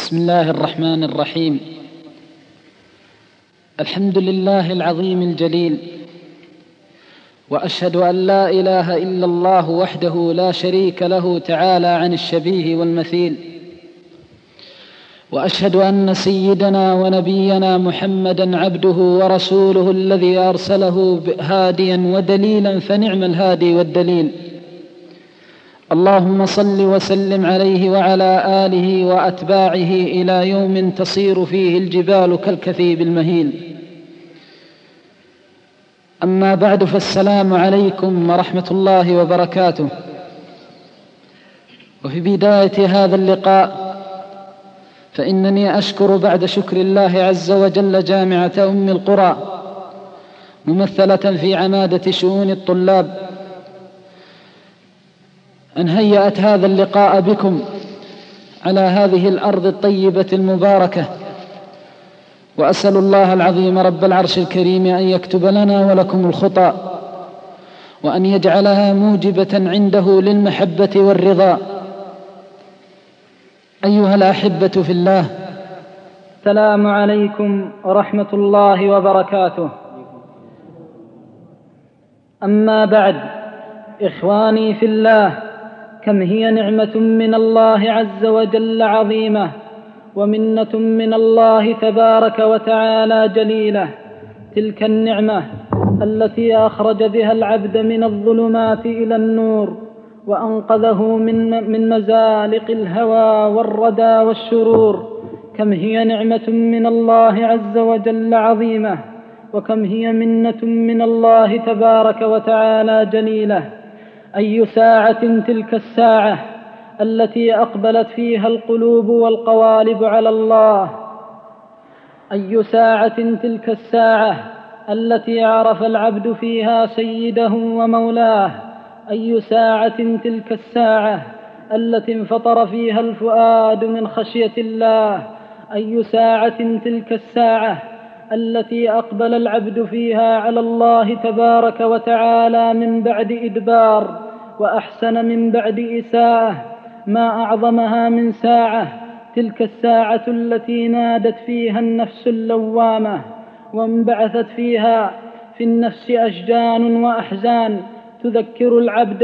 بسم الله الرحمن الرحيم. الحمد لله العظيم الجليل، وأشهد أن لا إله إلا الله وحده لا شريك له تعالى عن الشبيه والمثيل، وأشهد أن سيدنا ونبينا محمدًا عبده ورسوله الذي أرسله هاديًا ودليلًا، فنعم الهادي والدليل. اللهم صل وسلم عليه وعلى آله وأتباعه إلى يوم تصير فيه الجبال كالكثيب المهيل. أما بعد، فالسلام عليكم ورحمة الله وبركاته. وفي بداية هذا اللقاء فإنني أشكر بعد شكر الله عز وجل جامعة أم القرى ممثلة في عمادة شؤون الطلاب أن هيأت هذا اللقاء بكم على هذه الأرض الطيبة المباركة، وأسأل الله العظيم رب العرش الكريم أن يكتب لنا ولكم الخطى، وأن يجعلها موجبة عنده للمحبة والرضا. أيها الأحبة في الله، السلام عليكم ورحمة الله وبركاته. أما بعد، إخواني في الله، كم هي نعمة من الله عز وجل عظيمة، ومنة من الله تبارك وتعالى جليلة. تلك النعمة التي أخرج بها العبد من الظلمات إلى النور، وأنقذه من مزالق الهوى والردى والشرور. كم هي نعمة من الله عز وجل عظيمة، وكم هي منة من الله تبارك وتعالى جليلة. أي ساعة تلك الساعة التي أقبلت فيها القلوب والقوالب على الله. أي ساعة تلك الساعة التي عرف العبد فيها سيده ومولاه. أي ساعة تلك الساعة التي انفطر فيها الفؤاد من خشية الله. أي ساعة تلك الساعة التي أقبل العبد فيها على الله تبارك وتعالى من بعد إدبار، وأحسن من بعد إساءة. ما أعظمها من ساعة تلك الساعة التي نادت فيها النفس اللوامة، وانبعثت فيها في النفس أشجان وأحزان تذكر العبد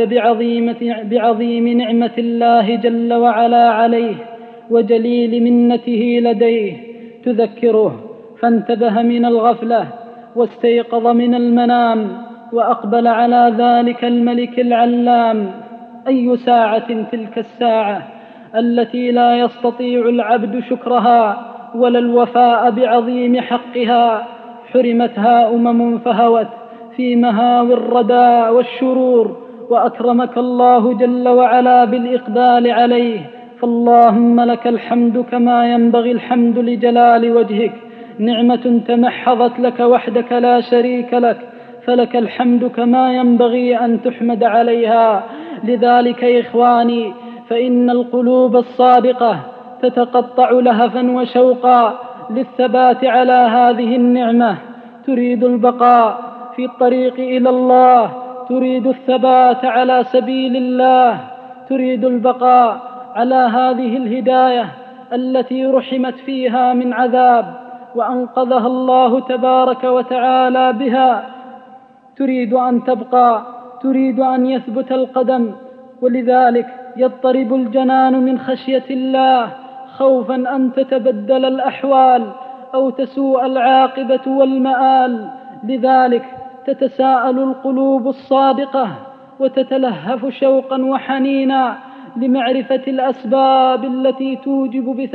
بعظيم نعمة الله جل وعلا عليه وجليل منته لديه. تذكره فانتبه من الغفلة واستيقظ من المنام وأقبل على ذلك الملك العلام. أي ساعة تلك الساعة التي لا يستطيع العبد شكرها ولا الوفاء بعظيم حقها. حرمتها فهوت في مهاوي الردى والشرور، وأكرمك الله جل وعلا بالإقبال عليه. فاللهم لك الحمد كما ينبغي الحمد لجلال وجهك. نعمة تمحضت لك وحدك لا شريك لك، فلك الحمد كما ينبغي أن تحمد عليها. لذلك إخواني، فإن القلوب الصادقة تتقطع لهفا وشوقا للثبات على هذه النعمة. تريد البقاء في الطريق إلى الله، تريد الثبات على سبيل الله، تريد البقاء على هذه الهداية التي رحمت فيها من عذاب وأنقذها الله تبارك وتعالى بها. تريد أن تبقى، تريد أن يثبت القدم، ولذلك يضطرب الجنان من خشية الله، خوفا أن تتبدل الأحوال أو تسوء العاقبة والمآل. لذلك تتساءل القلوب الصادقة وتتلهف شوقا وحنينا لمعرفة الأسباب التي توجب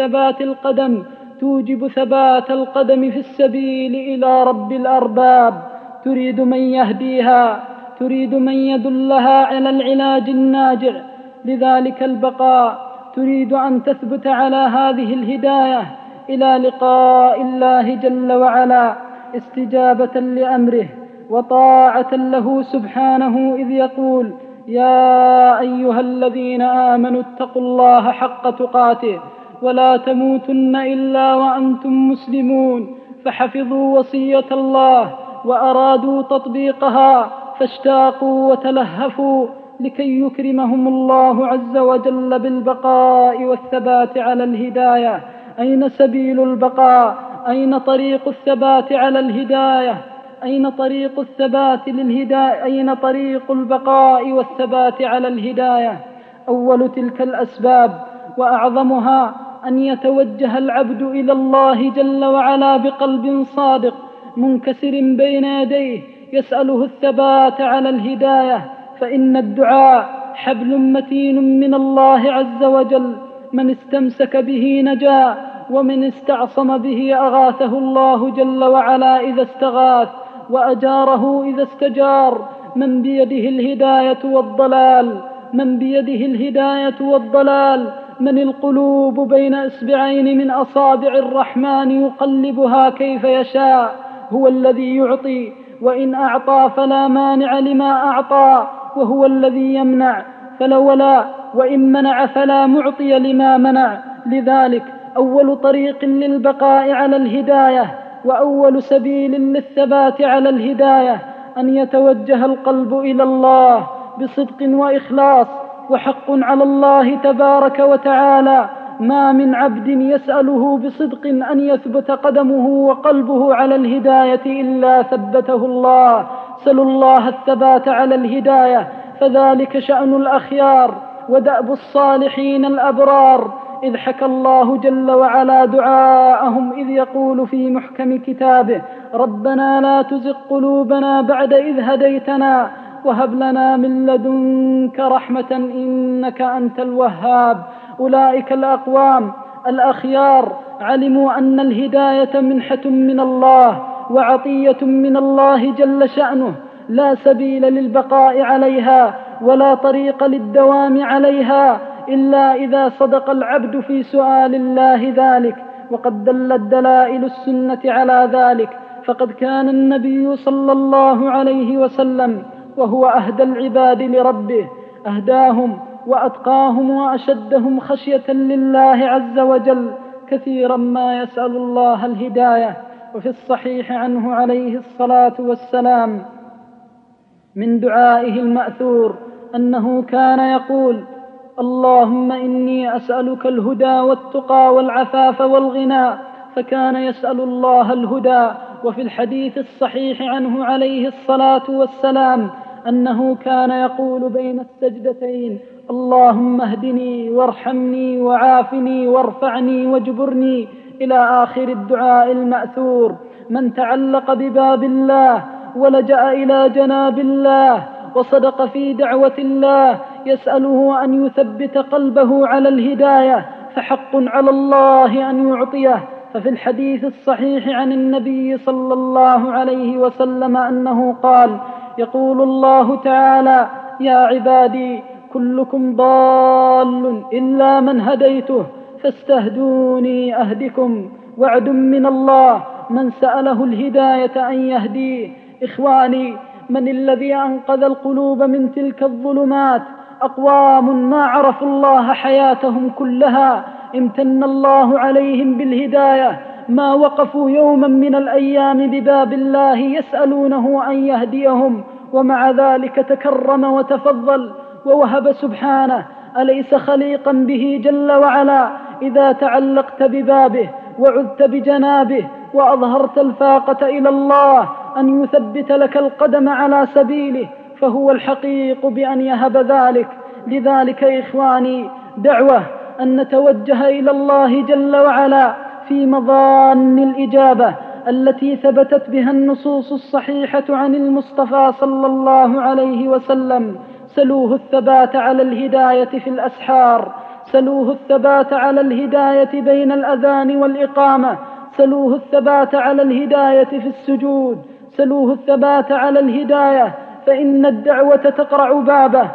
ثبات القدم في السبيل إلى رب الأرباب. تريد من يهديها، تريد من يدلها على العلاج الناجع. لذلك البقاء تريد أن تثبت على هذه الهداية إلى لقاء الله جل وعلا، استجابة لأمره وطاعة له سبحانه، إذ يقول: يا أيها الذين آمنوا اتقوا الله حق تقاته ولا تموتن إلا وأنتم مسلمون. فحفظوا وصية الله وأرادوا تطبيقها، فاشتاقوا وتلهفوا لكي يكرمهم الله عز وجل بالبقاء والثبات على الهداية أين سبيل البقاء؟ أين طريق الثبات على الهداية؟ أين طريق الثبات للهداية؟ أين طريق البقاء والثبات على الهداية؟ أول تلك الأسباب وأعظمها أن يتوجه العبد إلى الله جل وعلا بقلب صادق منكسر بين يديه يسأله الثبات على الهداية، فإن الدعاء حبل متين من الله عز وجل، من استمسك به نجا، ومن استعصم به أغاثه الله جل وعلا إذا استغاث، وأجاره إذا استجار. من بيده الهداية والضلال، من بيده الهداية والضلال، من القلوب بين إصبعين من أصابع الرحمن يقلبها كيف يشاء، هو الذي يعطي، وإن أعطى فلا مانع لما أعطى، وهو الذي يمنع فلولا، وإن منع فلا معطي لما منع. لذلك أول طريق للبقاء على الهداية وأول سبيل للثبات على الهداية أن يتوجه القلب إلى الله بصدق وإخلاص. وحق على الله تبارك وتعالى ما من عبد يسأله بصدق أن يثبت قدمه وقلبه على الهداية إلا ثبته الله. سلوا الله الثبات على الهداية، فذلك شأن الأخيار ودأب الصالحين الأبرار. إذ حكى الله جل وعلا دعاءهم إذ يقول في محكم كتابه: ربنا لا تزغ قلوبنا بعد إذ هديتنا وهب لنا من لدنك رحمة إنك أنت الوهاب. أولئك الأقوام الأخيار علموا أن الهداية منحة من الله وعطية من الله جل شأنه، لا سبيل للبقاء عليها ولا طريق للدوام عليها إلا إذا صدق العبد في سؤال الله ذلك. وقد دلت دلائل السنة على ذلك، فقد كان النبي صلى الله عليه وسلم وهو أهدى العباد لربه أهداهم وأتقاهم وأشدهم خشية لله عز وجل، كثيرا ما يسأل الله الهداية. وفي الصحيح عنه عليه الصلاة والسلام من دعائه المأثور أنه كان يقول: اللهم إني أسألك الهدى والتقى والعفاف والغنى، فكان يسأل الله الهدى. وفي الحديث الصحيح عنه عليه الصلاة والسلام أنه كان يقول بين السجدتين: اللهم اهدني وارحمني وعافني وارفعني واجبرني، إلى آخر الدعاء المأثور. من تعلق بباب الله ولجأ إلى جناب الله وصدق في دعوة الله يسأله أن يثبت قلبه على الهداية، فحق على الله أن يعطيه. ففي الحديث الصحيح عن النبي صلى الله عليه وسلم أنه قال: يقول الله تعالى: يا عبادي كلكم ضال إلا من هديته فاستهدوني أهدكم. وعد من الله من سأله الهداية أن يهديه. إخواني، من الذي أنقذ القلوب من تلك الظلمات؟ أقوام ما عرفوا الله حياتهم كلها، امتن الله عليهم بالهداية، ما وقفوا يوما من الأيام بباب الله يسألونه أن يهديهم، ومع ذلك تكرم وتفضل ووهب سبحانه. أليس خليقا به جل وعلا إذا تعلقت ببابه وعذت بجنابه وأظهرت الفاقة إلى الله أن يثبت لك القدم على سبيله، فهو الحقيق بأن يهب ذلك. لذلك إخواني دعوة أن نتوجه إلى الله جل وعلا في مظان الإجابة التي ثبتت بها النصوص الصحيحة عن المصطفى صلى الله عليه وسلم. سلوه الثبات على الهداية في الأسحار، سلوه الثبات على الهداية بين الأذان والإقامة، سلوه الثبات على الهداية في السجود، سلوه الثبات على الهداية، فإن الدعوة تقرع بابه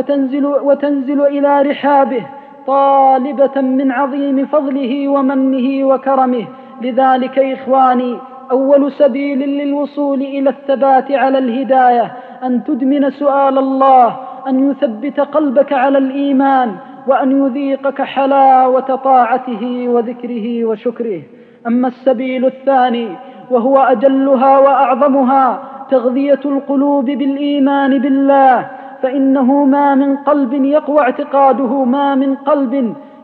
وتنزل إلى رحابه طالبة من عظيم فضله ومنه وكرمه. لذلك إخواني أول سبيل للوصول إلى الثبات على الهداية أن تدمن سؤال الله أن يثبت قلبك على الإيمان، وأن يذيقك حلاوة طاعته وذكره وشكره. أما السبيل الثاني وهو أجلها وأعظمها تغذية القلوب بالإيمان بالله، فإنه ما من قلب يقوى اعتقاده، ما من قلب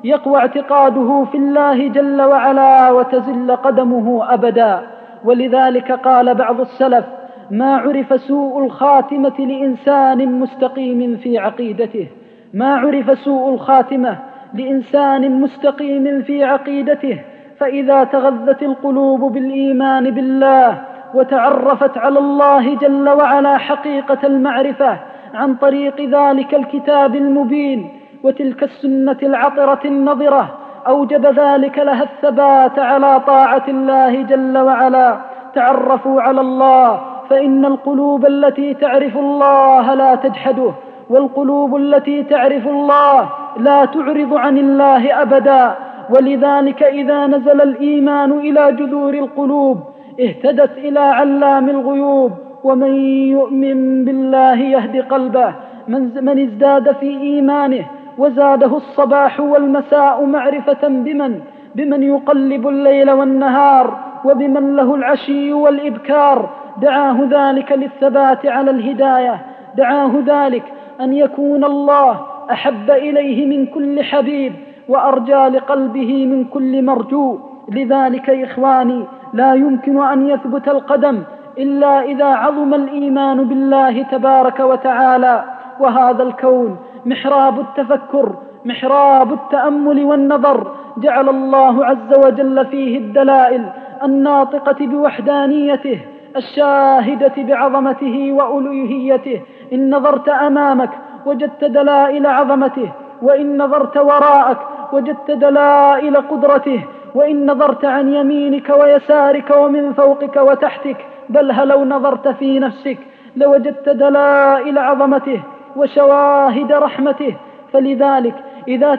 يقوى اعتقاده في الله جل وعلا وتزل قدمه أبدا. ولذلك قال بعض السلف: ما عرف سوء الخاتمة لإنسان مستقيم في عقيدته، ما عرف سوء الخاتمة لإنسان مستقيم في عقيدته، فإذا تغذت القلوب بالإيمان بالله وتعرفت على الله جل وعلا حقيقة المعرفة عن طريق ذلك الكتاب المبين وتلك السنة العطرة النظرة، أوجب ذلك لها الثبات على طاعة الله جل وعلا. تعرفوا على الله، فإن القلوب التي تعرف الله لا تجحده، والقلوب التي تعرف الله لا تعرض عن الله أبدا. ولذلك إذا نزل الإيمان إلى جذور القلوب اهتدت إلى علام الغيوب. ومن يؤمن بالله يهد قلبه، من ازداد في إيمانه وزاده الصباح والمساء معرفة بمن يقلب الليل والنهار وبمن له العشي والإبكار، دعاه ذلك للثبات على الهداية، دعاه ذلك أن يكون الله أحب إليه من كل حبيب وأرجى لقلبه من كل مرجو. لذلك إخواني لا يمكن أن يثبت القدم إلا إذا عظم الإيمان بالله تبارك وتعالى. وهذا الكون محراب التفكر، محراب التأمل والنظر، جعل الله عز وجل فيه الدلائل الناطقة بوحدانيته، الشاهدة بعظمته وألوهيته. إن نظرت أمامك وجدت دلائل عظمته، وإن نظرت وراءك وجدت دلائل قدرته، وإن نظرت عن يمينك ويسارك ومن فوقك وتحتك، بل لو نظرت في نفسك لوجدت دلائل عظمته وشواهد رحمته. فلذلك إذا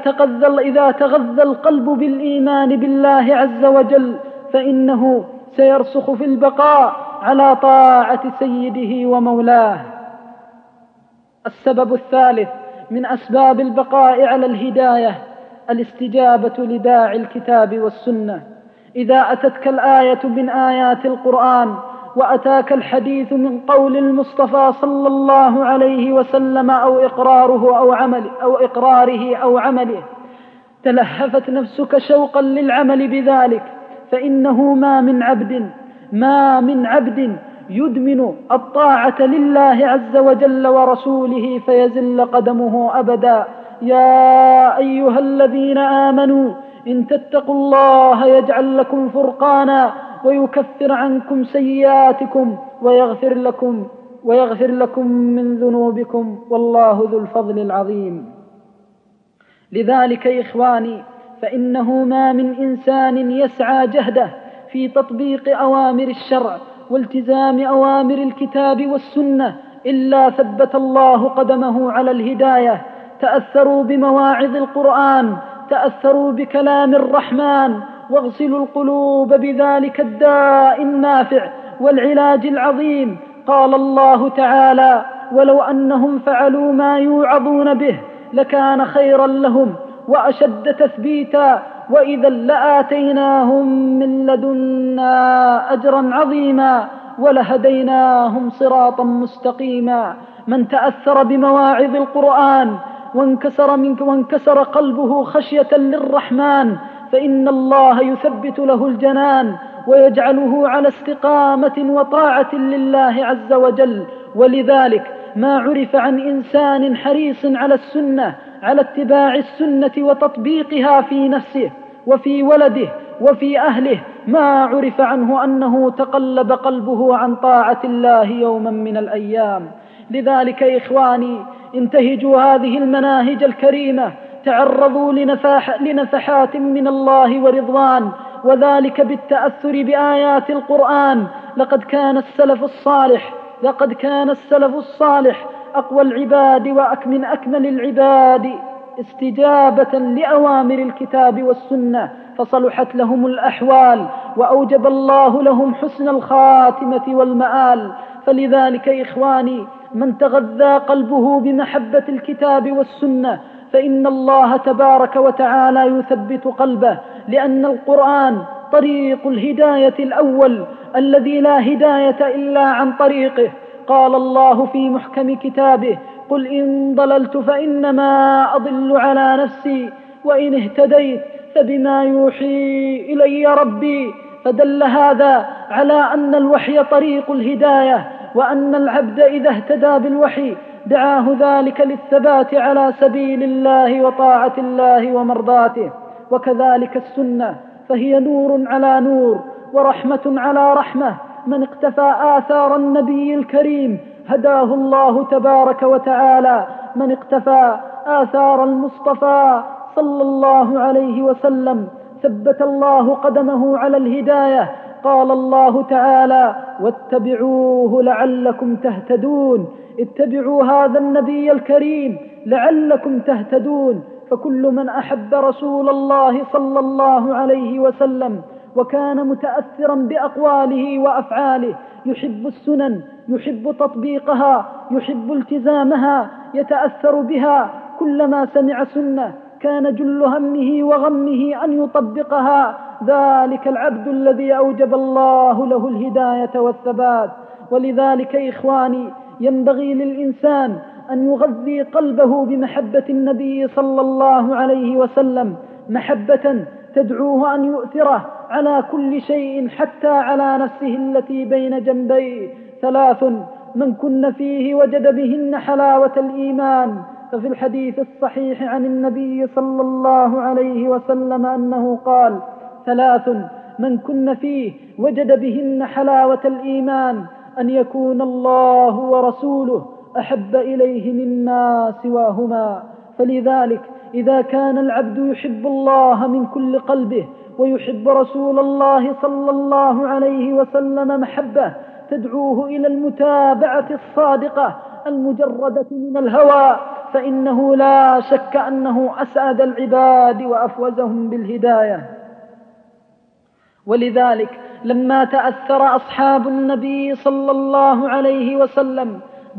تغذى القلب بالإيمان بالله عز وجل فإنه سيرسخ في البقاء على طاعة سيده ومولاه. السبب الثالث من أسباب البقاء على الهداية الاستجابة لداعي الكتاب والسنة. إذا أتتك الآية من آيات القرآن وأتاك الحديث من قول المصطفى صلى الله عليه وسلم أو إقراره أو عمله، تلهفت نفسك شوقا للعمل بذلك، فإنه ما من عبد يدمن الطاعة لله عز وجل ورسوله فيزل قدمه أبدا. يا أيها الذين آمنوا إن تتقوا الله يجعل لكم فرقانا ويكفر عنكم سيئاتكم ويغفر لكم من ذنوبكم والله ذو الفضل العظيم. لذلك إخواني فإنه ما من إنسان يسعى جهده في تطبيق أوامر الشرع والتزام أوامر الكتاب والسنة إلا ثبت الله قدمه على الهداية. تأثروا بمواعظ القرآن، تأثروا بكلام الرحمن، واغسلوا القلوب بذلك الداء النافع والعلاج العظيم. قال الله تعالى: ولو أنهم فعلوا ما يوعظون به لكان خيرا لهم وأشد تثبيتا وإذا لآتيناهم من لدنا أجرا عظيما ولهديناهم صراطا مستقيما. من تأثر بمواعظ القرآن وانكسر قلبه خشية للرحمن فإن الله يثبت له الجنان ويجعله على استقامة وطاعة لله عز وجل. ولذلك ما عرف عن إنسان حريص على السنة، على اتباع السنة وتطبيقها في نفسه وفي ولده وفي أهله، ما عرف عنه أنه تقلب قلبه عن طاعة الله يوما من الأيام. لذلك إخواني انتهجوا هذه المناهج الكريمة، تعرضوا لنفحات من الله ورضوان، وذلك بالتأثر بآيات القرآن. لقد كان السلف الصالح أقوى العباد ومن أكمل العباد استجابة لأوامر الكتاب والسنة، فصلحت لهم الأحوال وأوجب الله لهم حسن الخاتمة والمآل. فلذلك إخواني من تغذى قلبه بمحبة الكتاب والسنة فإن الله تبارك وتعالى يثبت قلبه، لأن القرآن طريق الهداية الأول الذي لا هداية إلا عن طريقه. قال الله في محكم كتابه: قل إن ضللت فإنما أضل على نفسي وإن اهتديت فبما يوحي إلي ربي. فدل هذا على أن الوحي طريق الهداية، وأن العبد إذا اهتدى بالوحي دعاه ذلك للثبات على سبيل الله وطاعة الله ومرضاته. وكذلك السنة، فهي نور على نور ورحمة على رحمة. من اقتفى آثار النبي الكريم هداه الله تبارك وتعالى. من اقتفى آثار المصطفى صلى الله عليه وسلم ثبت الله قدمه على الهداية. قال الله تعالى: واتبعوه لعلكم تهتدون. اتبعوا هذا النبي الكريم لعلكم تهتدون. فكل من أحب رسول الله صلى الله عليه وسلم وكان متأثرا بأقواله وأفعاله، يحب السنن، يحب تطبيقها، يحب التزامها، يتأثر بها، كلما سمع سنة كان جل همه وغمه أن يطبقها. ذلك العبد الذي أوجب الله له الهداية والثبات. ولذلك إخواني، ينبغي للإنسان أن يغذي قلبه بمحبة النبي صلى الله عليه وسلم، محبة تدعوه أن يؤثره على كل شيء حتى على نفسه التي بين جنبيه. 3 من كن فيه وجد بهن حلاوة الإيمان. ففي الحديث الصحيح عن النبي صلى الله عليه وسلم أنه قال: 3 من كن فيه وجد بهن حلاوة الإيمان: أن يكون الله ورسوله أحب إليه مما سواهما. فلذلك إذا كان العبد يحب الله من كل قلبه ويحب رسول الله صلى الله عليه وسلم محبة تدعوه إلى المتابعة الصادقة المجردة من الهوى، فإنه لا شك أنه أسعد العباد وأفوزهم بالهداية. ولذلك لما تأثر أصحاب النبي صلى الله عليه وسلم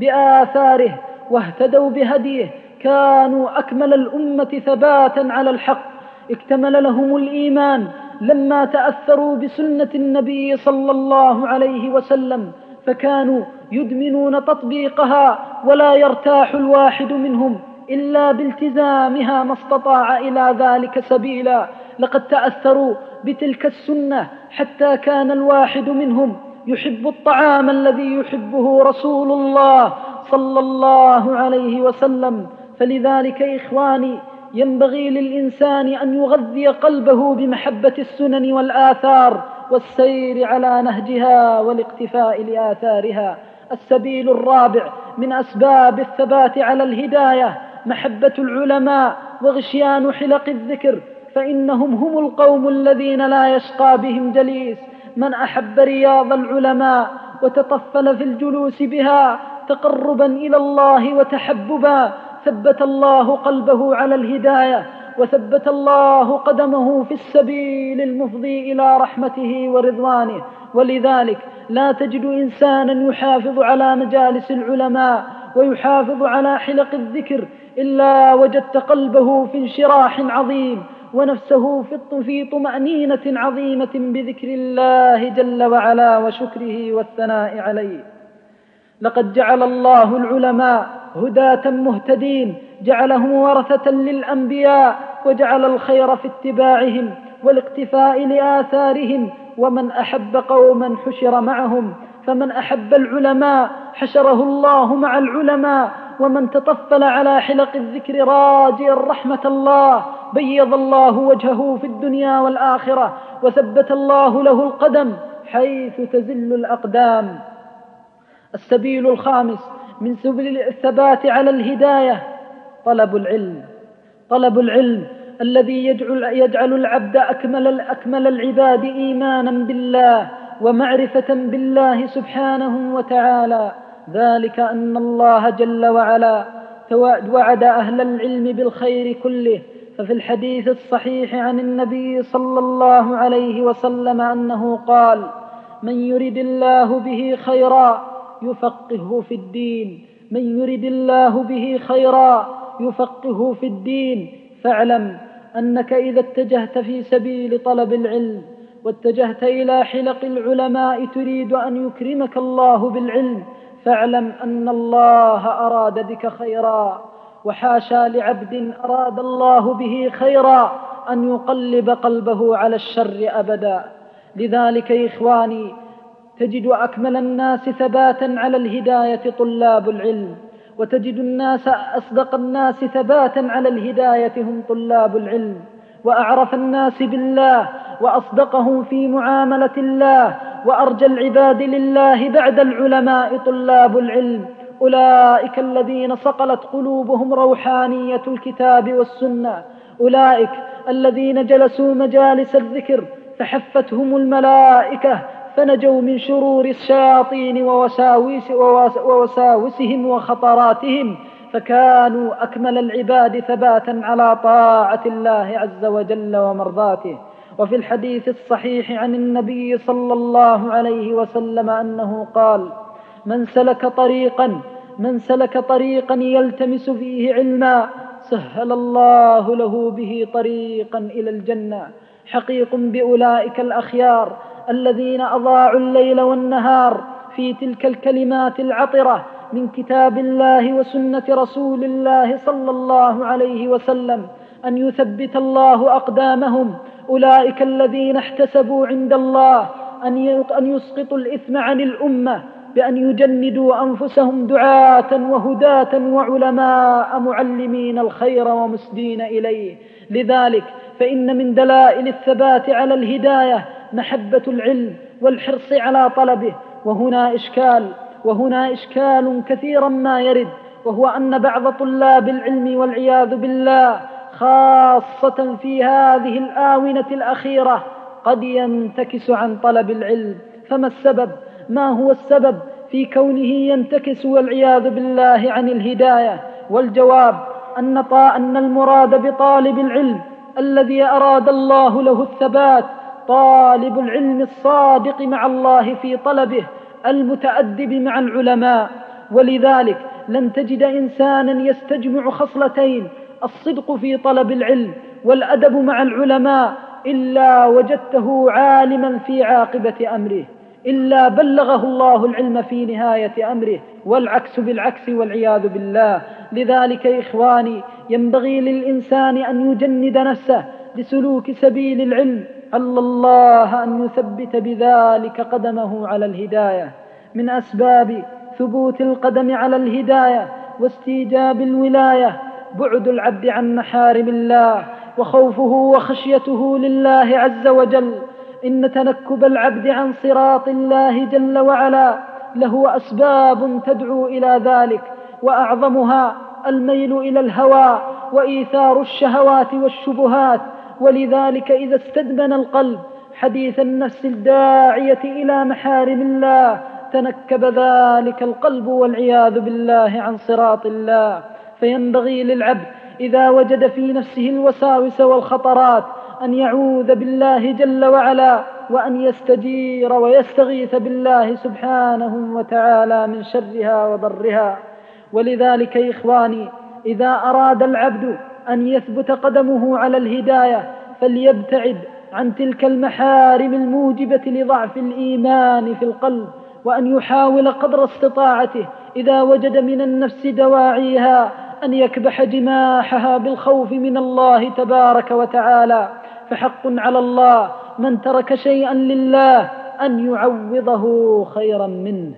بآثاره واهتدوا بهديه كانوا أكمل الأمة ثباتا على الحق. اكتمل لهم الإيمان لما تأثروا بسنة النبي صلى الله عليه وسلم، فكانوا يدمنون تطبيقها، ولا يرتاح الواحد منهم إلا بالتزامها ما استطاع إلى ذلك سبيلا. لقد تأثروا بتلك السنة حتى كان الواحد منهم يحب الطعام الذي يحبه رسول الله صلى الله عليه وسلم. فلذلك إخواني، ينبغي للإنسان أن يغذي قلبه بمحبة السنن والآثار والسير على نهجها والاقتفاء لآثارها. السبيل الرابع من أسباب الثبات على الهداية محبة العلماء وغشيان حلق الذكر، فإنهم هم القوم الذين لا يشقى بهم جليس. من أحب رياض العلماء وتطفل في الجلوس بها تقربا إلى الله وتحببا ثبت الله قلبه على الهداية، وثبت الله قدمه في السبيل المفضي إلى رحمته ورضوانه. ولذلك لا تجد إنسانا يحافظ على مجالس العلماء ويحافظ على حلق الذكر إلا وجدت قلبه في انشراح عظيم، ونفسه في طمأنينة عظيمة بذكر الله جل وعلا وشكره والثناء عليه. لقد جعل الله العلماء هداة مهتدين، جعلهم ورثة للأنبياء، وجعل الخير في اتباعهم والاقتفاء لآثارهم. ومن أحب قوما حشر معهم، فمن أحب العلماء حشره الله مع العلماء، ومن تطفل على حلق الذكر راجيا رحمة الله بيض الله وجهه في الدنيا والآخرة، وثبت الله له القدم حيث تزل الأقدام. السبيل الخامس من سبل الثبات على الهداية طلب العلم الذي يجعل العبد أكمل العباد إيمانا بالله ومعرفة بالله سبحانه وتعالى. ذلك أن الله جل وعلا وعد أهل العلم بالخير كله. ففي الحديث الصحيح عن النبي صلى الله عليه وسلم أنه قال: من يرد الله به خيرا يفقهه في الدين، من يرد الله به خيرا يفقهه في الدين. فاعلم أنك إذا اتجهت في سبيل طلب العلم واتجهت إلى حلق العلماء تريد أن يكرمك الله بالعلم، فاعلم أن الله أراد بك خيرا، وحاشا لعبد أراد الله به خيرا أن يقلب قلبه على الشر أبدا. لذلك يا إخواني تجد أكمل الناس ثباتا على الهداية طلاب العلم، وتجد الناس أصدق الناس ثباتا على الهداية هم طلاب العلم، وأعرف الناس بالله وأصدقهم في معاملة الله وأرجى العباد لله بعد العلماء طلاب العلم. أولئك الذين صقلت قلوبهم روحانية الكتاب والسنة، أولئك الذين جلسوا مجالس الذكر فحفتهم الملائكة فنجوا من شرور الشياطين ووساوسهم وخطراتهم، فكانوا أكمل العباد ثباتا على طاعة الله عز وجل ومرضاته. وفي الحديث الصحيح عن النبي صلى الله عليه وسلم أنه قال: من سلك طريقا يلتمس فيه علما سهل الله له به طريقا إلى الجنة. حقيق بأولئك الأخيار الذين أضاعوا الليل والنهار في تلك الكلمات العطرة من كتاب الله وسنة رسول الله صلى الله عليه وسلم أن يثبت الله أقدامهم. أولئك الذين احتسبوا عند الله أن يسقطوا الإثم عن الأمة بأن يجندوا أنفسهم دعاة وهداة وعلماء معلمين الخير ومسدين إليه. لذلك فإن من دلائل الثبات على الهداية محبة العلم والحرص على طلبه. وهنا إشكال كثيرا ما يرد، وهو أن بعض طلاب العلم والعياذ بالله خاصة في هذه الآونة الأخيرة قد ينتكس عن طلب العلم. فما السبب؟ ما هو السبب في كونه ينتكس والعياذ بالله عن الهداية؟ والجواب أن المراد بطالب العلم الذي أراد الله له الثبات طالب العلم الصادق مع الله في طلبه المتأدب مع العلماء. ولذلك لن تجد إنسانا يستجمع خصلتين: الصدق في طلب العلم والأدب مع العلماء، إلا وجدته عالما في عاقبة أمره، إلا بلغه الله العلم في نهاية أمره، والعكس بالعكس والعياذ بالله. لذلك يا إخواني ينبغي للإنسان أن يجند نفسه لسلوك سبيل العلم، عل الله أن يثبت بذلك قدمه على الهداية. من أسباب ثبوت القدم على الهداية واستيجاب الولاية بعد العبد عن محارم الله وخوفه وخشيته لله عز وجل. إن تنكب العبد عن صراط الله جل وعلا له أسباب تدعو إلى ذلك، وأعظمها الميل إلى الهوى وإيثار الشهوات والشبهات. ولذلك إذا استدمن القلب حديث النفس الداعية إلى محارم الله تنكب ذلك القلب والعياذ بالله عن صراط الله. فينبغي للعبد إذا وجد في نفسه الوساوس والخطرات أن يعوذ بالله جل وعلا، وأن يستجير ويستغيث بالله سبحانه وتعالى من شرها وضرها. ولذلك يا إخواني إذا أراد العبد أن يثبت قدمه على الهداية فليبتعد عن تلك المحارم الموجبة لضعف الإيمان في القلب، وأن يحاول قدر استطاعته إذا وجد من النفس دواعيها أن يكبح جماحها بالخوف من الله تبارك وتعالى. فحق على الله من ترك شيئا لله أن يعوضه خيرا منه.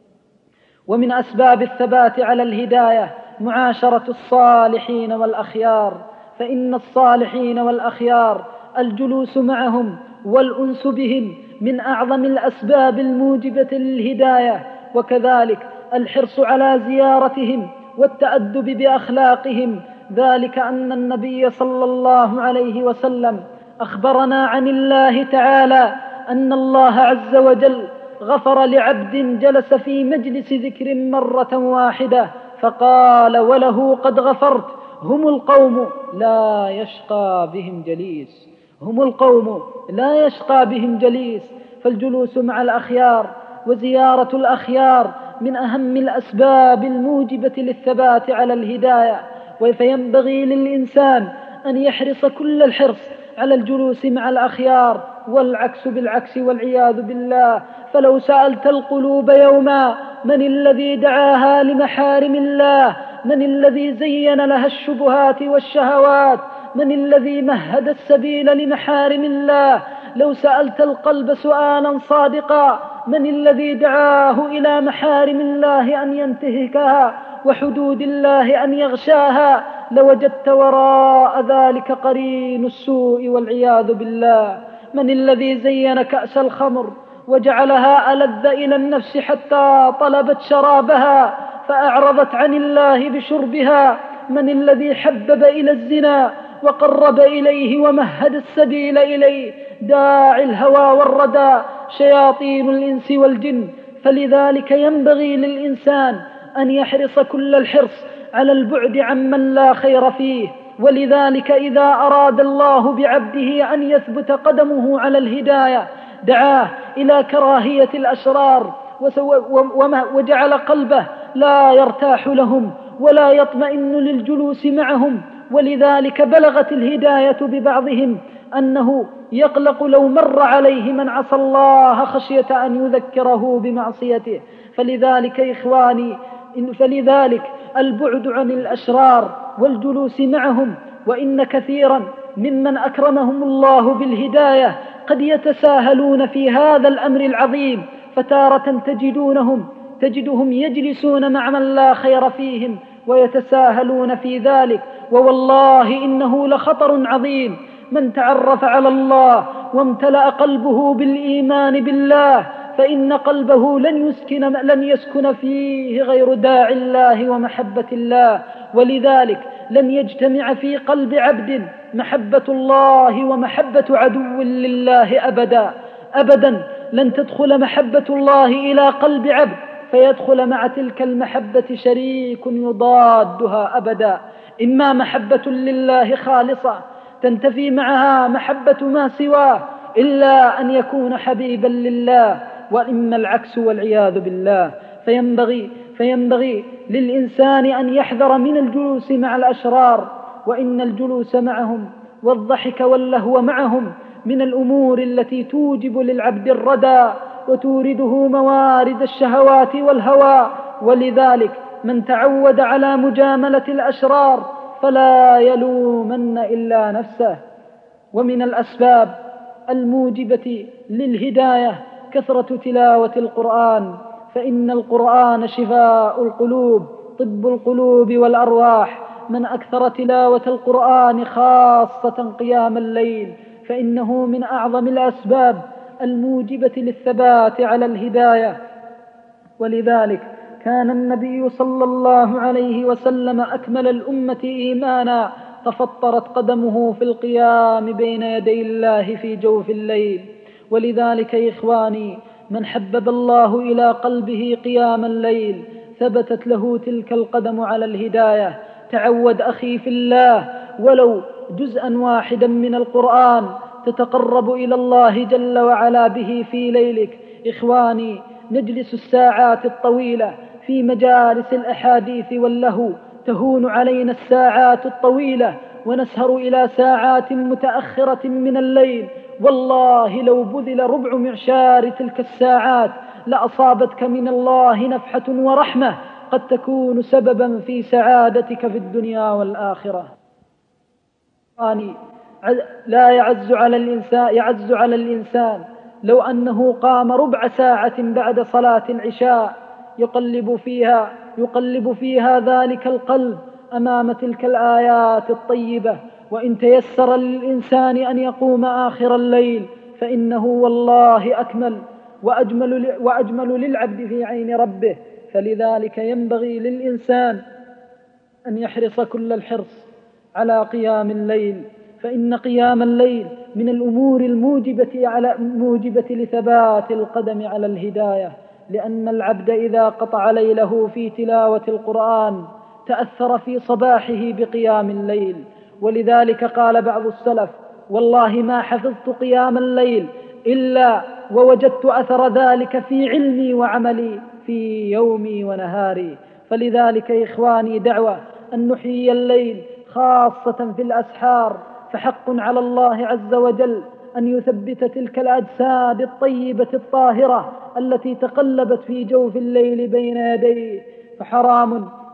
ومن أسباب الثبات على الهداية معاشرة الصالحين والأخيار، فإن الصالحين والأخيار الجلوس معهم والأنس بهم من أعظم الأسباب الموجبة للهداية، وكذلك الحرص على زيارتهم والتأدب بأخلاقهم. ذلك أن النبي صلى الله عليه وسلم أخبرنا عن الله تعالى أن الله عز وجل غفر لعبد جلس في مجلس ذكر مرة واحدة فقال وله قد غفرت. هم القوم لا يشقى بهم جليس، هم القوم لا يشقى بهم جليس. فالجلوس مع الأخيار وزيارة الأخيار من أهم الأسباب الموجبة للثبات على الهداية. فينبغي للإنسان أن يحرص كل الحرص على الجلوس مع الأخيار، والعكس بالعكس والعياذ بالله. فلو سألت القلوب يوما من الذي دعاها لمحارم الله من الذي زين لها الشبهات والشهوات؟ من الذي مهد السبيل لمحارم الله؟ لو سألت القلب سؤالا صادقا: من الذي دعاه إلى محارم الله أن ينتهكها وحدود الله أن يغشاها؟ لوجدت وراء ذلك قرين السوء والعياذ بالله. من الذي زين كأس الخمر وجعلها ألذ إلى النفس حتى طلبت شرابها فأعرضت عن الله بشربها؟ من الذي حبب إلى الزنا وقرب إليه ومهد السبيل إليه؟ داعي الهوى والردى شياطين الإنس والجن. فلذلك ينبغي للإنسان أن يحرص كل الحرص على البعد عمن لا خير فيه. ولذلك إذا أراد الله بعبده أن يثبت قدمه على الهداية دعاه إلى كراهية الأشرار وجعل قلبه لا يرتاح لهم ولا يطمئن للجلوس معهم. ولذلك بلغت الهداية ببعضهم أنه يقلق لو مر عليه من عصى الله خشية أن يذكره بمعصيته. فلذلك إخواني، فلذلك البعد عن الأشرار والجلوس معهم. وإن كثيرا ممن أكرمهم الله بالهداية قد يتساهلون في هذا الأمر العظيم، فتارة تجدهم يجلسون مع من لا خير فيهم ويتساهلون في ذلك. ووالله إنه لخطر عظيم. من تعرف على الله وامتلأ قلبه بالإيمان بالله فإن قلبه لن يسكن فيه غير داعي الله ومحبة الله. ولذلك لن يجتمع في قلب عبد محبة الله ومحبة عدو لله أبدا. لن تدخل محبة الله إلى قلب عبد فيدخل مع تلك المحبة شريك يضادها أبدا. إما محبة لله خالصة تنتفي معها محبة ما سواه إلا أن يكون حبيبا لله، وإما العكس والعياذ بالله. فينبغي للإنسان أن يحذر من الجلوس مع الأشرار، وإن الجلوس معهم والضحك واللهو معهم من الأمور التي توجب للعبد الردى وتورده موارد الشهوات والهوى. ولذلك من تعود على مجاملة الأشرار فلا يلومن إلا نفسه. ومن الأسباب الموجبة للهداية كثرة تلاوة القرآن، فإن القرآن شفاء القلوب طب القلوب والأرواح. من أكثر تلاوة القرآن خاصة قيام الليل فإنه من أعظم الأسباب الموجبة للثبات على الهداية. ولذلك كان النبي صلى الله عليه وسلم أكمل الأمة إيمانا تفطرت قدمه في القيام بين يدي الله في جوف الليل. ولذلك يا إخواني، من حبب الله إلى قلبه قيام الليل ثبتت له تلك القدم على الهداية. تعود أخي في الله ولو جزءا واحدا من القرآن تتقرب إلى الله جل وعلا به في ليلك. إخواني، نجلس الساعات الطويلة في مجالس الأحاديث واللهو، تهون علينا الساعات الطويلة ونسهر إلى ساعات متأخرة من الليل. والله لو بذل ربع معشار تلك الساعات لأصابتك من الله نفحة ورحمة قد تكون سببا في سعادتك في الدنيا والآخرة. لا يعز على الإنسان لو أنه قام ربع ساعة بعد صلاة العشاء يقلب فيها ذلك القلب أمام تلك الآيات الطيبة. وإن تيسر للإنسان أن يقوم آخر الليل فإنه والله أكمل وأجمل للعبد في عين ربه. فلذلك ينبغي للإنسان أن يحرص كل الحرص على قيام الليل، فإن قيام الليل من الأمور الموجبة لثبات القدم على الهداية. لأن العبد إذا قطع ليله في تلاوة القرآن تأثر في صباحه بقيام الليل. ولذلك قال بعض السلف: والله ما حفظت قيام الليل إلا ووجدت أثر ذلك في علمي وعملي في يومي ونهاري. فلذلك يا إخواني دعوة أن نحيي الليل خاصة في الأسحار، فحق على الله عز وجل أن يثبت تلك الأجساد الطيبة الطاهرة التي تقلبت في جوف الليل بين يديه. فحرام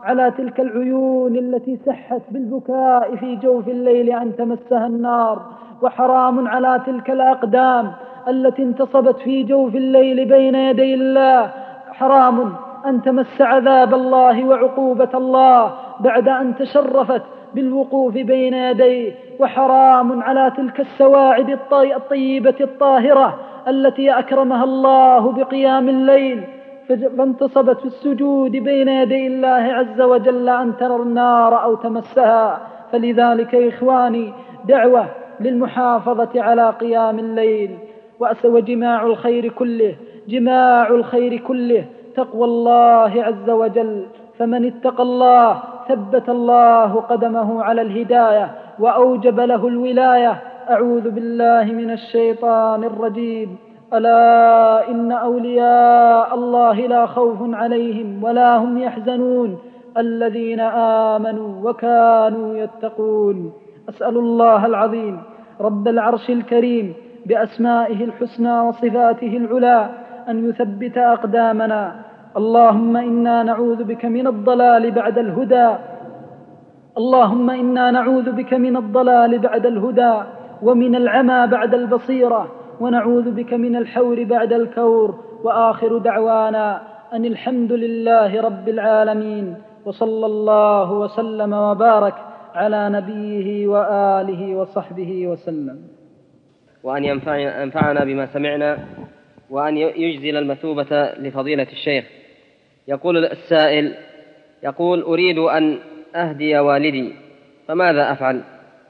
على تلك العيون التي سحت بالبكاء في جوف الليل أن تمسها النار، وحرام على تلك الأقدام التي انتصبت في جوف الليل بين يدي الله، حرام أن تمس عذاب الله وعقوبة الله بعد أن تشرفت بالوقوف بين يديه. وحرام على تلك السواعد الطيبة الطاهرة التي أكرمها الله بقيام الليل فانتصبت في السجود بين يدي الله عز وجل أن ترى النار أو تمسها. فلذلك إخواني دعوة للمحافظة على قيام الليل وجماع الخير كله، جماع الخير كله تقوى الله عز وجل، فمن اتقى الله ثبت الله قدمه على الهداية وأوجب له الولاية. أعوذ بالله من الشيطان الرجيم. ألا إن أولياء الله لا خوف عليهم ولا هم يحزنون الذين آمنوا وكانوا يتقون. أسأل الله العظيم رب العرش الكريم بأسمائه الحسنى وصفاته العلى أن يثبت أقدامنا. اللهم إنا نعوذ بك من الضلال بعد الهدى، اللهم إنا نعوذ بك من الضلال بعد الهدى ومن العمى بعد البصيرة، ونعوذ بك من الحور بعد الكور. وآخر دعوانا أن الحمد لله رب العالمين، وصلى الله وسلم وبارك على نبيه وآله وصحبه وسلم. وأن ينفعنا بما سمعنا، وأن يجزل المثوبة لفضيلة الشيخ. يقول السائل، يقول: أريد أن أهدي والدي، فماذا أفعل؟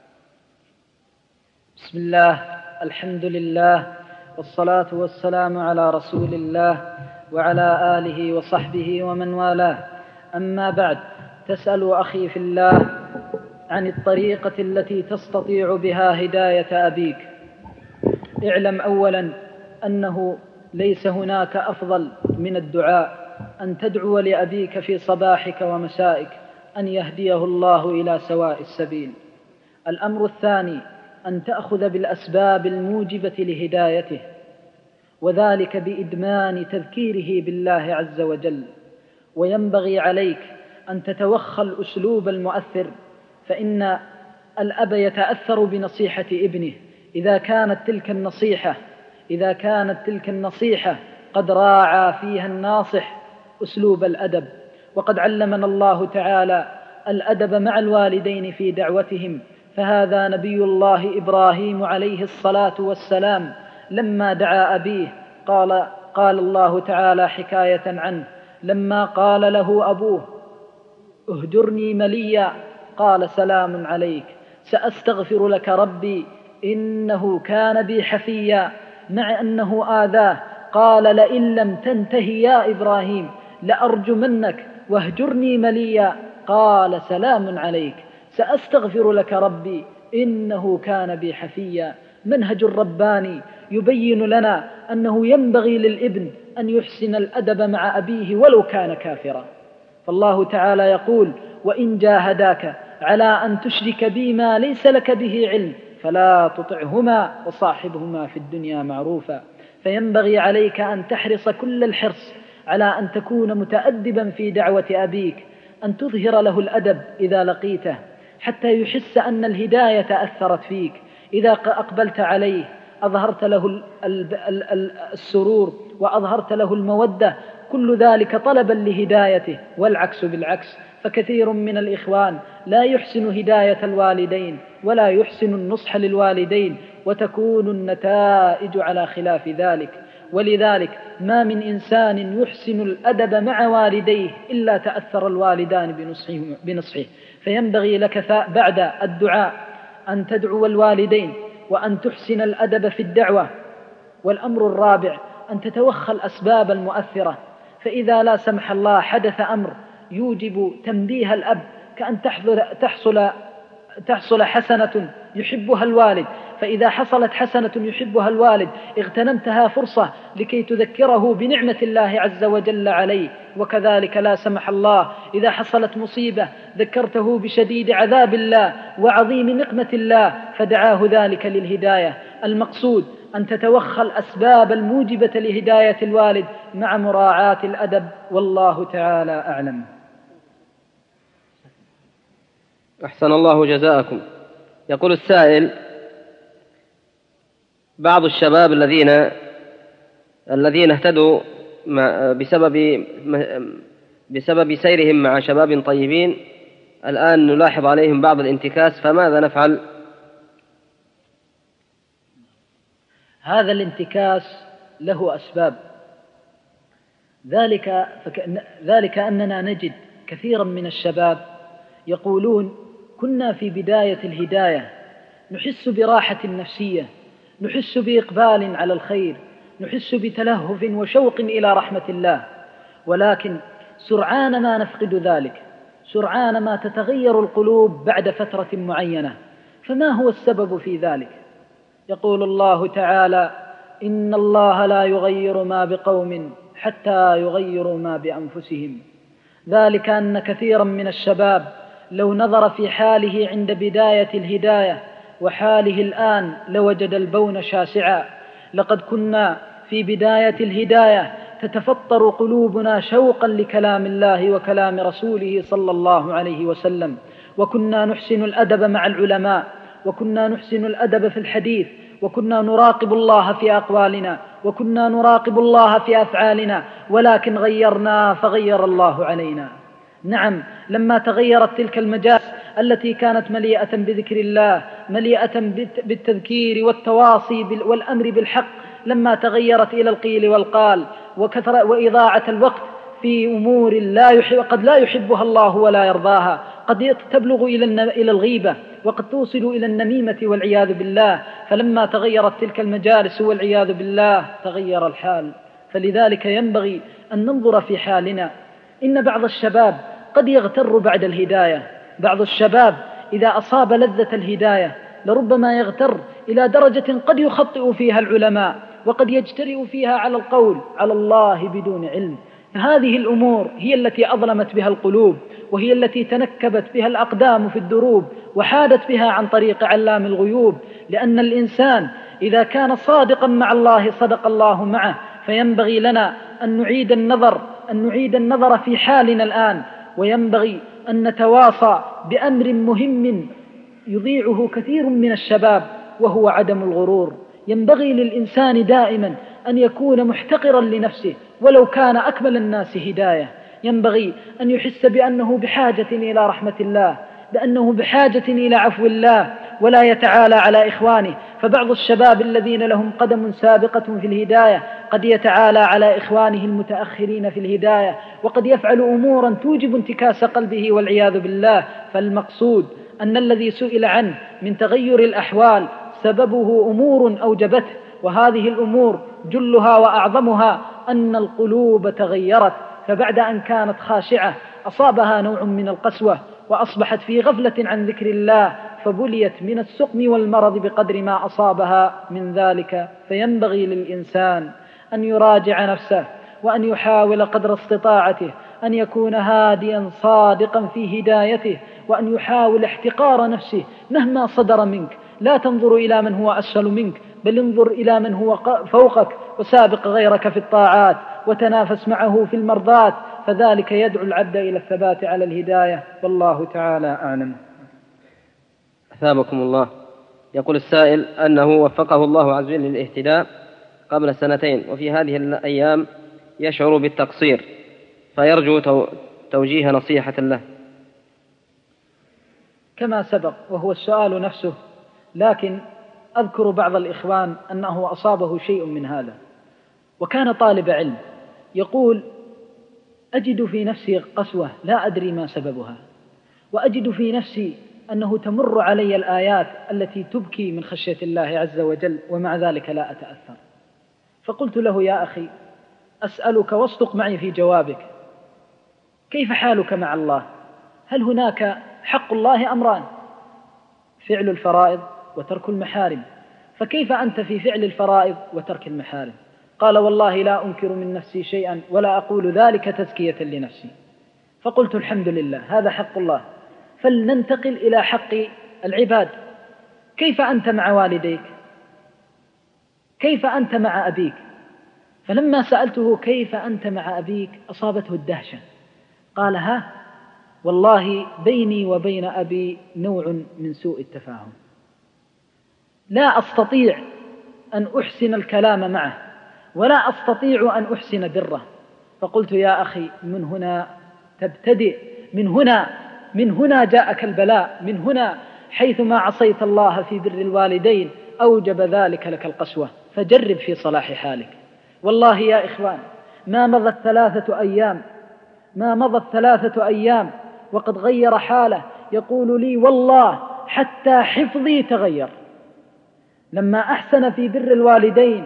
بسم الله، الحمد لله، والصلاة والسلام على رسول الله وعلى آله وصحبه ومن والاه. أما بعد، تسأل أخي في الله عن الطريقة التي تستطيع بها هداية أبيك. اعلم أولا أنه ليس هناك أفضل من الدعاء، أن تدعو لأبيك في صباحك ومسائك أن يهديه الله إلى سواء السبيل. الأمر الثاني أن تأخذ بالأسباب الموجبة لهدايته، وذلك بإدمان تذكيره بالله عز وجل. وينبغي عليك أن تتوخى الأسلوب المؤثر، فإن الأب يتأثر بنصيحة ابنه إذا كانت تلك النصيحة قد راعى فيها الناصح أسلوب الأدب. وقد علمنا الله تعالى الأدب مع الوالدين في دعوتهم، فهذا نبي الله إبراهيم عليه الصلاة والسلام لما دعا أبيه قال الله تعالى حكاية عنه: لما قال له أبوه اهجرني مليا قال سلام عليك سأستغفر لك ربي إنه كان بي حفيا، مع أنه آذاه قال: لئن لم تنتهي يا إبراهيم لأرجمنك واهجرني مليا قال سلام عليك سأستغفر لك ربي إنه كان بي حفيا. منهج رباني يبين لنا أنه ينبغي للابن أن يحسن الأدب مع أبيه ولو كان كافرا. فالله تعالى يقول: وإن جاهداك على أن تشرك بي ما ليس لك به علم فلا تطعهما وصاحبهما في الدنيا معروفا. فينبغي عليك أن تحرص كل الحرص على أن تكون متأدبا في دعوة أبيك، أن تظهر له الأدب إذا لقيته حتى يحس أن الهداية أثرت فيك. إذا أقبلت عليه أظهرت له السرور وأظهرت له المودة، كل ذلك طلبا لهدايته. والعكس بالعكس، فكثير من الإخوان لا يحسن هداية الوالدين ولا يحسن النصح للوالدين، وتكون النتائج على خلاف ذلك. ولذلك ما من إنسان يحسن الأدب مع والديه إلا تأثر الوالدان بنصحه. فينبغي لك بعد الدعاء أن تدعو الوالدين وأن تحسن الأدب في الدعوة. والأمر الرابع أن تتوخى الأسباب المؤثرة، فإذا لا سمح الله حدث أمر يوجب تنبيه الأب، كأن تحصل حسنة يحبها الوالد، فإذا حصلت حسنة يحبها الوالد اغتنمتها فرصة لكي تذكره بنعمة الله عز وجل عليه. وكذلك لا سمح الله إذا حصلت مصيبة ذكرته بشديد عذاب الله وعظيم نقمة الله فدعاه ذلك للهداية. المقصود أن تتوخى الأسباب الموجبة لهداية الوالد مع مراعاة الأدب، والله تعالى أعلم. أحسن الله جزاءكم. يقول السائل: بعض الشباب الذين اهتدوا بسبب سيرهم مع شباب طيبين الآن نلاحظ عليهم بعض الانتكاس، فماذا نفعل؟ هذا الانتكاس له أسباب، ذلك أننا نجد كثيرا من الشباب يقولون: كنا في بداية الهداية نحس براحة نفسية، نحس بإقبال على الخير، نحس بتلهف وشوق إلى رحمة الله، ولكن سرعان ما نفقد ذلك، سرعان ما تتغير القلوب بعد فترة معينة. فما هو السبب في ذلك؟ يقول الله تعالى: إن الله لا يغير ما بقوم حتى يغيروا ما بأنفسهم. ذلك أن كثيرا من الشباب لو نظر في حاله عند بداية الهداية وحاله الآن لوجد البون شاسعا. لقد كنا في بداية الهداية تتفطر قلوبنا شوقا لكلام الله وكلام رسوله صلى الله عليه وسلم، وكنا نحسن الأدب مع العلماء، وكنا نحسن الأدب في الحديث، وكنا نراقب الله في أقوالنا، وكنا نراقب الله في أفعالنا، ولكن غيرنا فغير الله علينا. نعم، لما تغيرت تلك المجالس التي كانت مليئة بذكر الله، مليئة بالتذكير والتواصي والأمر بالحق، لما تغيرت إلى القيل والقال وإضاعة الوقت في أمور قد لا يحبها الله ولا يرضاها، قد تبلغ إلى الغيبة، وقد توصل إلى النميمة والعياذ بالله. فلما تغيرت تلك المجالس والعياذ بالله تغير الحال. فلذلك ينبغي أن ننظر في حالنا. إن بعض الشباب قد يغتر بعد الهداية، بعض الشباب إذا أصاب لذة الهداية لربما يغتر إلى درجة قد يخطئ فيها العلماء، وقد يجترئ فيها على القول على الله بدون علم. هذه الأمور هي التي أظلمت بها القلوب، وهي التي تنكبت بها الأقدام في الدروب، وحادت بها عن طريق علام الغيوب. لأن الإنسان إذا كان صادقا مع الله صدق الله معه. فينبغي لنا أن نعيد النظر في حالنا الآن، وينبغي أن نتواصى بأمر مهم يضيعه كثير من الشباب، وهو عدم الغرور. ينبغي للإنسان دائما أن يكون محتقرا لنفسه ولو كان أكمل الناس هداية. ينبغي أن يحس بأنه بحاجة إلى رحمة الله، بأنه بحاجة إلى عفو الله، ولا يتعالى على إخوانه. فبعض الشباب الذين لهم قدم سابقة في الهداية قد يتعالى على إخوانه المتأخرين في الهداية، وقد يفعل أمورا توجب انتكاس قلبه والعياذ بالله. فالمقصود أن الذي سئل عنه من تغير الأحوال سببه أمور أوجبته، وهذه الأمور جلها وأعظمها أن القلوب تغيرت، فبعد أن كانت خاشعة أصابها نوع من القسوة، وأصبحت في غفلة عن ذكر الله، فبليت من السقم والمرض بقدر ما أصابها من ذلك. فينبغي للإنسان أن يراجع نفسه، وأن يحاول قدر استطاعته أن يكون هاديا صادقا في هدايته، وأن يحاول احتقار نفسه مهما صدر منك. لا تنظر إلى من هو أسفل منك، بل انظر إلى من هو فوقك، وسابق غيرك في الطاعات، وتنافس معه في المرضات، فذلك يدعو العبد إلى الثبات على الهداية. والله تعالى أعلم. أثابكم الله. يقول السائل أنه وفقه الله عز وجل للاهتداء قبل 2 سنين، وفي هذه الأيام يشعر بالتقصير، فيرجو توجيه نصيحة له. كما سبق وهو السؤال نفسه، لكن أذكر بعض الإخوان أنه أصابه شيء من هذا، وكان طالب علم يقول: أجد في نفسي قسوة لا أدري ما سببها، وأجد في نفسي أنه تمر علي الآيات التي تبكي من خشية الله عز وجل، ومع ذلك لا أتأثر. فقلت له: يا أخي، أسألك واصدق معي في جوابك، كيف حالك مع الله؟ هل هناك حق الله أمران: فعل الفرائض وترك المحارم، فكيف أنت في فعل الفرائض وترك المحارم؟ قال: والله لا أنكر من نفسي شيئا ولا أقول ذلك تزكية لنفسي. فقلت: الحمد لله، هذا حق الله، فلننتقل إلى حق العباد. كيف أنت مع والديك؟ كيف أنت مع أبيك؟ فلما سألته كيف أنت مع أبيك أصابته الدهشة، قال: ها والله بيني وبين أبي نوع من سوء التفاهم، لا أستطيع أن أحسن الكلام معه ولا أستطيع أن أحسن بره. فقلت يا أخي من هنا تبتدئ، من هنا جاءك البلاء، من هنا حيثما عصيت الله في بر الوالدين أوجب ذلك لك القسوة، فجرب في صلاح حالك. والله يا إخوان ما مضت 3 أيام وقد غير حاله، يقول لي والله حتى حفظي تغير لما أحسن في بر الوالدين.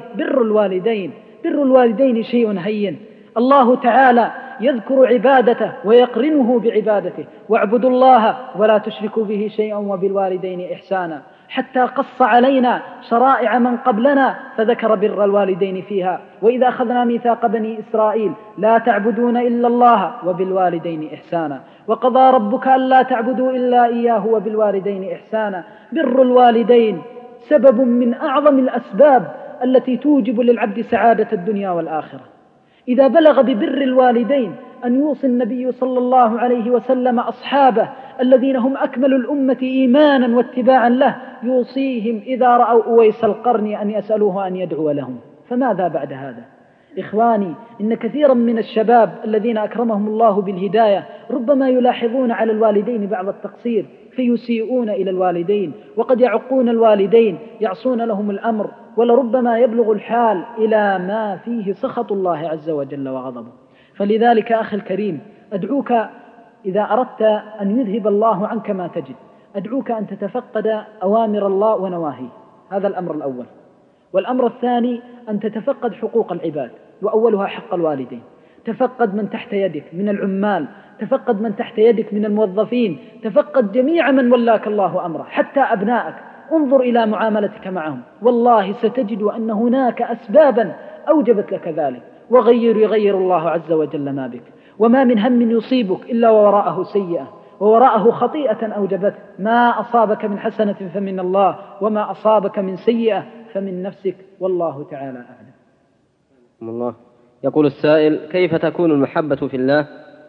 بر الوالدين شيء هين، الله تعالى يذكر عبادته ويقرنه بعبادته، واعبدوا الله ولا تشركوا به شيئا وبالوالدين إحسانا، حتى قص علينا شرائع من قبلنا فذكر بر الوالدين فيها. وإذا أخذنا ميثاق بني إسرائيل لا تعبدون إلا الله وبالوالدين إحسانا، وقضى ربك ألا تعبدوا إلا إياه وبالوالدين إحسانا. بر الوالدين سبب من أعظم الأسباب التي توجب للعبد سعادة الدنيا والآخرة. إذا بلغ ببر الوالدين أن يوصي النبي صلى الله عليه وسلم أصحابه الذين هم أكمل الأمة إيمانا واتباعا له، يوصيهم إذا رأوا أويس القرن أن يسألوه أن يدعو لهم. فماذا بعد هذا؟ إخواني، إن كثيرا من الشباب الذين أكرمهم الله بالهداية ربما يلاحظون على الوالدين بعض التقصير فيسيئون إلى الوالدين، وقد يعقون الوالدين، يعصون لهم الأمر، ولربما يبلغ الحال إلى ما فيه سخط الله عز وجل وغضبه. فلذلك أخي الكريم أدعوك إذا أردت أن يذهب الله عنك ما تجد، أدعوك أن تتفقد أوامر الله ونواهيه، هذا الأمر الأول. والأمر الثاني أن تتفقد حقوق العباد، وأولها حق الوالدين. تفقد من تحت يدك من العمال، تفقد من تحت يدك من الموظفين، تفقد جميع من ولاك الله أمره، حتى أبنائك. انظر إلى معاملتك معهم، والله ستجد أن هناك أسبابا أوجبت لك ذلك، يغير الله عز وجل ما بك. وما من هم يصيبك إلا ووراءه سيئة، ووراءه خطيئة أوجبته. ما أصابك من حسنة فمن الله، وما أصابك من سيئة فمن نفسك، والله تعالى أعلم. الله. يقول السائل: كيف تكون المحبة في الله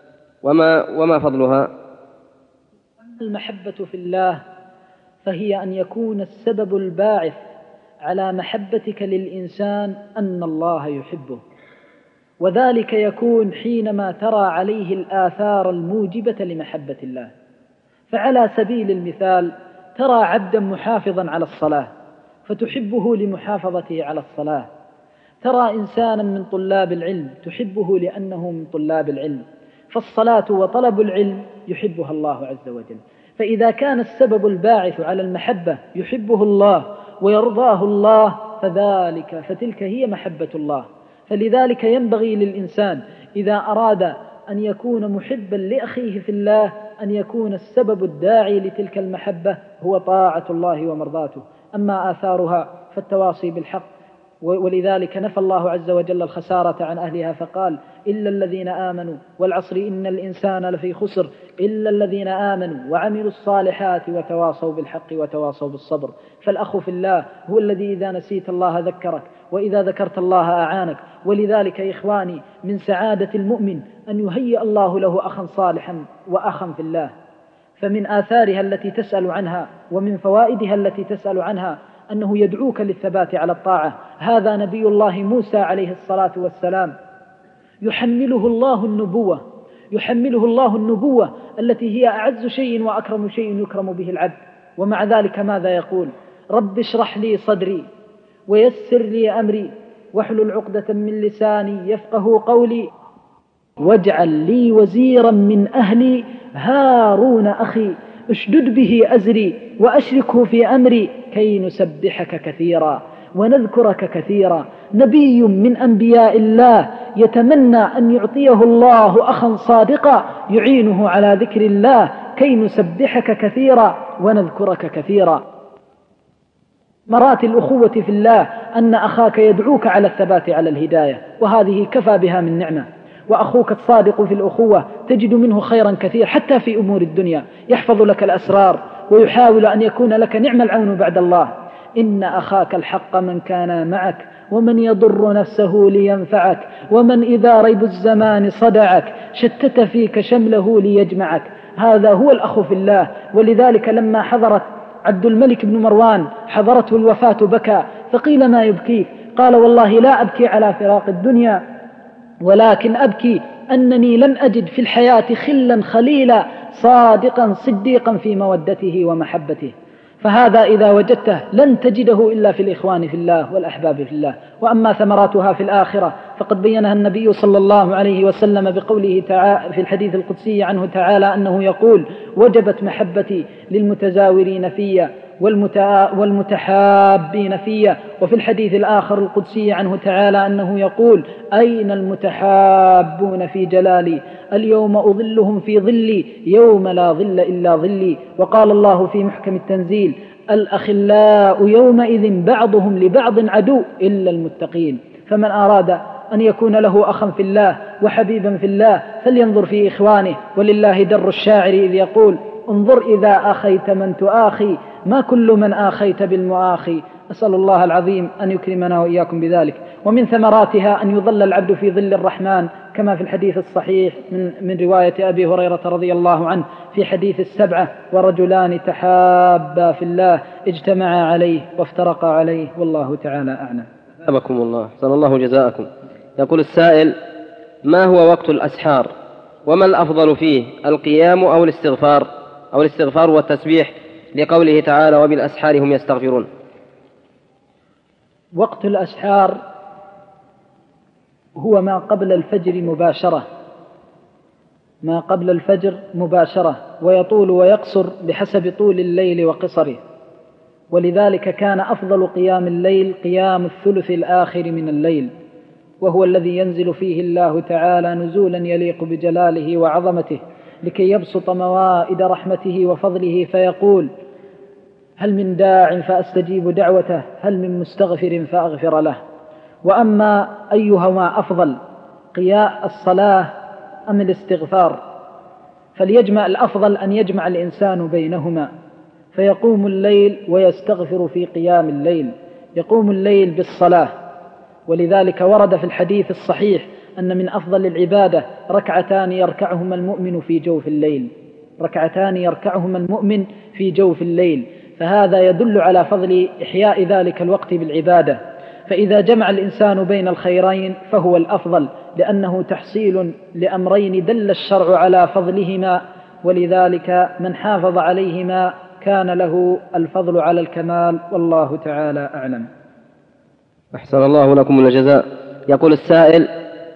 وما فضلها؟ المحبة في الله فهي أن يكون السبب الباعث على محبتك للإنسان أن الله يحبه، وذلك يكون حينما ترى عليه الآثار الموجبة لمحبة الله. فعلى سبيل المثال ترى عبدا محافظا على الصلاة فتحبه لمحافظته على الصلاة، ترى إنسانا من طلاب العلم تحبه لأنه من طلاب العلم، فالصلاة وطلب العلم يحبها الله عز وجل. فإذا كان السبب الباعث على المحبة يحبه الله ويرضاه الله فتلك هي محبة الله. فلذلك ينبغي للإنسان إذا أراد أن يكون محبا لأخيه في الله أن يكون السبب الداعي لتلك المحبة هو طاعة الله ومرضاته. أما آثارها فالتواصي بالحق، ولذلك نفى الله عز وجل الخسارة عن أهلها فقال: إلا الذين آمنوا والعصر إن الإنسان لفي خسر إلا الذين آمنوا وعملوا الصالحات وتواصوا بالحق وتواصوا بالصبر. فالأخ في الله هو الذي إذا نسيت الله ذكرك، وإذا ذكرت الله أعانك. ولذلك إخواني من سعادة المؤمن أن يهيئ الله له أخا صالحا وأخا في الله. فمن آثارها التي تسأل عنها ومن فوائدها التي تسأل عنها أنه يدعوك للثبات على الطاعة. هذا نبي الله موسى عليه الصلاة والسلام يحمله الله النبوة التي هي أعز شيء وأكرم شيء يكرم به العبد، ومع ذلك ماذا يقول؟ رب اشرح لي صدري ويسر لي أمري واحلل عقدة من لساني يفقه قولي واجعل لي وزيرا من أهلي هارون أخي اشدد به أزري وأشركه في أمري كي نسبحك كثيرا ونذكرك كثيرا. نبي من أنبياء الله يتمنى أن يعطيه الله أخا صادقا يعينه على ذكر الله كي نسبحك كثيرا ونذكرك كثيرا. مرات الأخوة في الله أن أخاك يدعوك على الثبات على الهداية، وهذه كفى بها من نعمة. وأخوك الصادق في الأخوة تجد منه خيرا كثير حتى في أمور الدنيا، يحفظ لك الأسرار ويحاول أن يكون لك نعم العون بعد الله. إن أخاك الحق من كان معك ومن يضر نفسه لينفعك ومن إذا ريب الزمان صدعك شتت فيك شمله ليجمعك. هذا هو الأخ في الله. ولذلك لما حضرت عبد الملك بن مروان حضرته الوفاة بكى، فقيل ما يبكيك؟ قال والله لا أبكي على فراق الدنيا، ولكن أبكي أنني لم أجد في الحياة خلا خليلا صادقا صديقا في مودته ومحبته. فهذا إذا وجدته لن تجده إلا في الإخوان في الله والأحباب في الله. وأما ثمراتها في الآخرة فقد بينها النبي صلى الله عليه وسلم بقوله تعالى في الحديث القدسي عنه تعالى أنه يقول: وجبت محبتي للمتزاورين في والمتحابين في. وفي الحديث الآخر القدسي عنه تعالى أنه يقول: أين المتحابون في جلالي؟ اليوم أظلهم في ظلي يوم لا ظل إلا ظلي. وقال الله في محكم التنزيل: الأخلاء يومئذ بعضهم لبعض عدو إلا المتقين. فمن أراد أن يكون له أخا في الله وحبيبا في الله فلينظر في إخوانه. ولله در الشاعر إذ يقول: انظر إذا أخيت من تؤاخي ما كل من آخيت بالمؤاخي. أسأل الله العظيم أن يكرمنا وإياكم بذلك. ومن ثمراتها أن يظل العبد في ظل الرحمن كما في الحديث الصحيح من رواية أبي هريرة رضي الله عنه في حديث السبعة: ورجلان تحابا في الله اجتمعا عليه وافترقا عليه والله تعالى أعلم. أحبكم الله، صلى الله جزاءكم. يقول السائل: ما هو وقت الأسحار؟ وما الأفضل فيه، القيام أو الاستغفار أو الاستغفار والتسبيح، لقوله تعالى: وبالأسحار هم يستغفرون؟ وقت الأسحار هو ما قبل الفجر مباشرة، ما قبل الفجر مباشرة، ويطول ويقصر بحسب طول الليل وقصره. ولذلك كان أفضل قيام الليل قيام الثلث الآخر من الليل، وهو الذي ينزل فيه الله تعالى نزولا يليق بجلاله وعظمته لكي يبسط موائد رحمته وفضله فيقول: هل من داع فأستجيب دعوته، هل من مستغفر فأغفر له. وأما أيهما أفضل، قياء الصلاة أم الاستغفار؟ فليجمع الأفضل أن يجمع الإنسان بينهما، فيقوم الليل ويستغفر في قيام الليل، يقوم الليل بالصلاة. ولذلك ورد في الحديث الصحيح أن من أفضل العبادة ركعتان يركعهما المؤمن في جوف الليل، ركعتان يركعهما المؤمن في جوف الليل. فهذا يدل على فضل إحياء ذلك الوقت بالعبادة. فإذا جمع الإنسان بين الخيرين فهو الأفضل، لأنه تحصيل لأمرين دل الشرع على فضلهما، ولذلك من حافظ عليهما كان له الفضل على الكمال، والله تعالى أعلم. أحسن الله لكم الجزاء. يقول السائل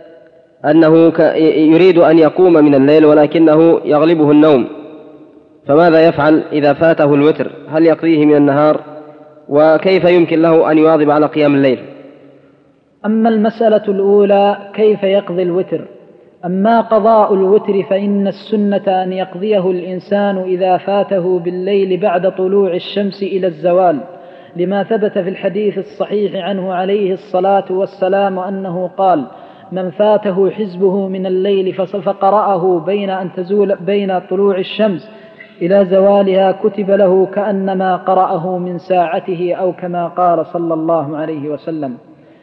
أنه يريد أن يقوم من الليل ولكنه يغلبه النوم، فماذا يفعل إذا فاته الوتر؟ هل يقضيه من النهار؟ وكيف يمكن له أن يواظب على قيام الليل؟ أما المسألة الأولى كيف يقضي الوتر، أما قضاء الوتر فإن السنة أن يقضيه الإنسان إذا فاته بالليل بعد طلوع الشمس إلى الزوال، لما ثبت في الحديث الصحيح عنه عليه الصلاة والسلام أنه قال: من فاته حزبه من الليل فقرأه بين طلوع الشمس إلى زوالها كتب له كأنما قرأه من ساعته، أو كما قال صلى الله عليه وسلم.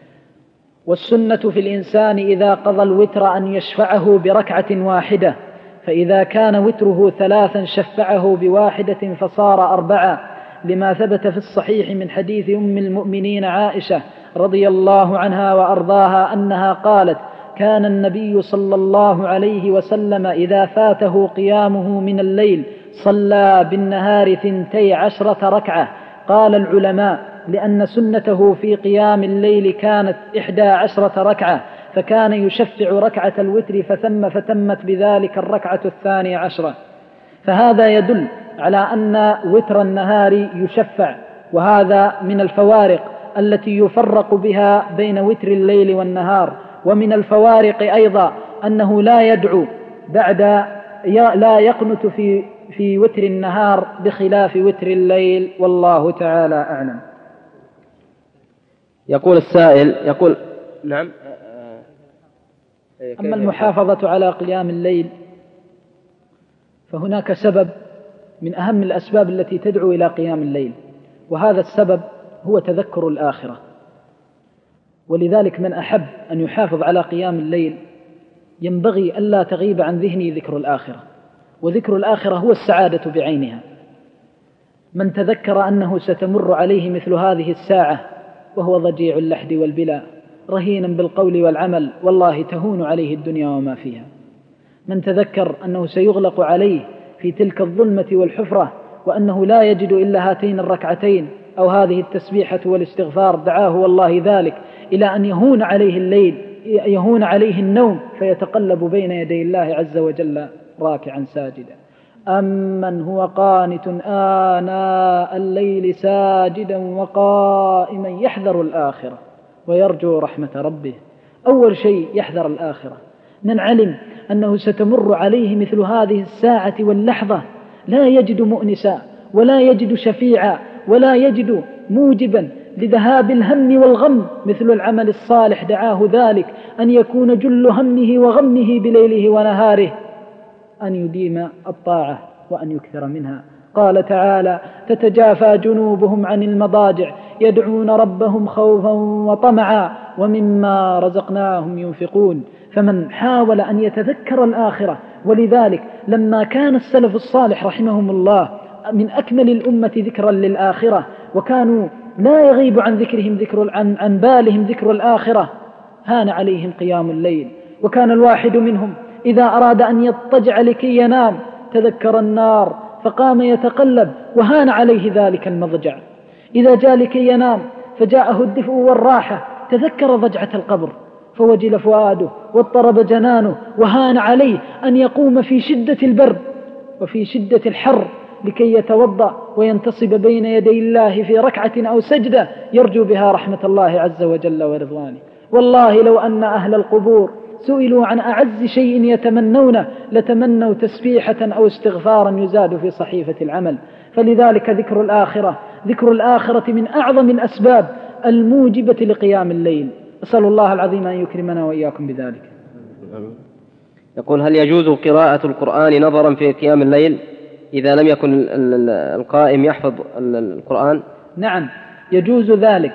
والسنة في الإنسان إذا قضى الوتر أن يشفعه بركعة واحدة، فإذا كان وتره 3 شفعه بواحدة فصار 4، لما ثبت في الصحيح من حديث أم المؤمنين عائشة رضي الله عنها وأرضاها أنها قالت: كان النبي صلى الله عليه وسلم إذا فاته قيامه من الليل صلى بالنهار 12 ركعة. قال العلماء: لأن سنته في قيام الليل كانت 11 ركعة، فكان يشفع ركعة الوتر فتمت بذلك الركعة 12. فهذا يدل على أن وتر النهار يشفع، وهذا من الفوارق التي يفرق بها بين وتر الليل والنهار. ومن الفوارق أيضا أنه لا يدعو لا يقنت في وتر النهار بخلاف وتر الليل، والله تعالى أعلم. يقول السائل نعم. أما المحافظة على قيام الليل فهناك سبب من أهم الأسباب التي تدعو إلى قيام الليل، وهذا السبب هو تذكر الآخرة. ولذلك من أحب أن يحافظ على قيام الليل ينبغي ألا تغيب عن ذهنه ذكر الآخرة. وذكر الآخرة هو السعادة بعينها. من تذكر أنه ستمر عليه مثل هذه الساعة وهو ضجيع اللحد والبلا رهينا بالقول والعمل، والله تهون عليه الدنيا وما فيها. من تذكر أنه سيغلق عليه في تلك الظلمة والحفرة وأنه لا يجد إلا هاتين الركعتين أو هذه التسبيحة والاستغفار، دعاه والله ذلك إلى أن يهون عليه الليل، يهون عليه النوم، فيتقلب بين يدي الله عز وجل راكعا ساجدا. أمن هو قانت آناء الليل ساجدا وقائما يحذر الآخرة ويرجو رحمة ربه. أول شيء يحذر الآخرة. من علم أنه ستمر عليه مثل هذه الساعة واللحظة لا يجد مؤنسا ولا يجد شفيعا ولا يجد موجبا لذهاب الهم والغم مثل العمل الصالح، دعاه ذلك أن يكون جل همه وغمه بليله ونهاره أن يديم الطاعة وأن يكثر منها. قال تعالى: تتجافى جنوبهم عن المضاجع يدعون ربهم خوفا وطمعا ومما رزقناهم ينفقون. فمن حاول أن يتذكر الآخرة، ولذلك لما كان السلف الصالح رحمهم الله من أكمل الأمة ذكرا للآخرة، وكانوا لا يغيب عن ذكرهم عن بالهم ذكر الآخرة، هان عليهم قيام الليل. وكان الواحد منهم إذا أراد أن يضطجع لكي ينام تذكر النار فقام يتقلب وهان عليه ذلك المضجع. إذا جاء لكي ينام فجاءه الدفء والراحة تذكر ضجعة القبر فوجل فؤاده واضطرب جنانه، وهان عليه أن يقوم في شدة البرد وفي شدة الحر لكي يتوضأ وينتصب بين يدي الله في ركعة أو سجدة يرجو بها رحمة الله عز وجل ورضوانه. والله لو أن أهل القبور سئلوا عن أعز شيء يتمنونه لتمنوا تسبيحة أو استغفارا يزاد في صحيفة العمل. فلذلك ذكر الآخرة من أعظم الأسباب الموجبة لقيام الليل. أسأل الله العظيم أن يكرمنا وإياكم بذلك. يقول: هل يجوز قراءة القرآن نظرا في قيام الليل إذا لم يكن القائم يحفظ القرآن؟ نعم، يجوز ذلك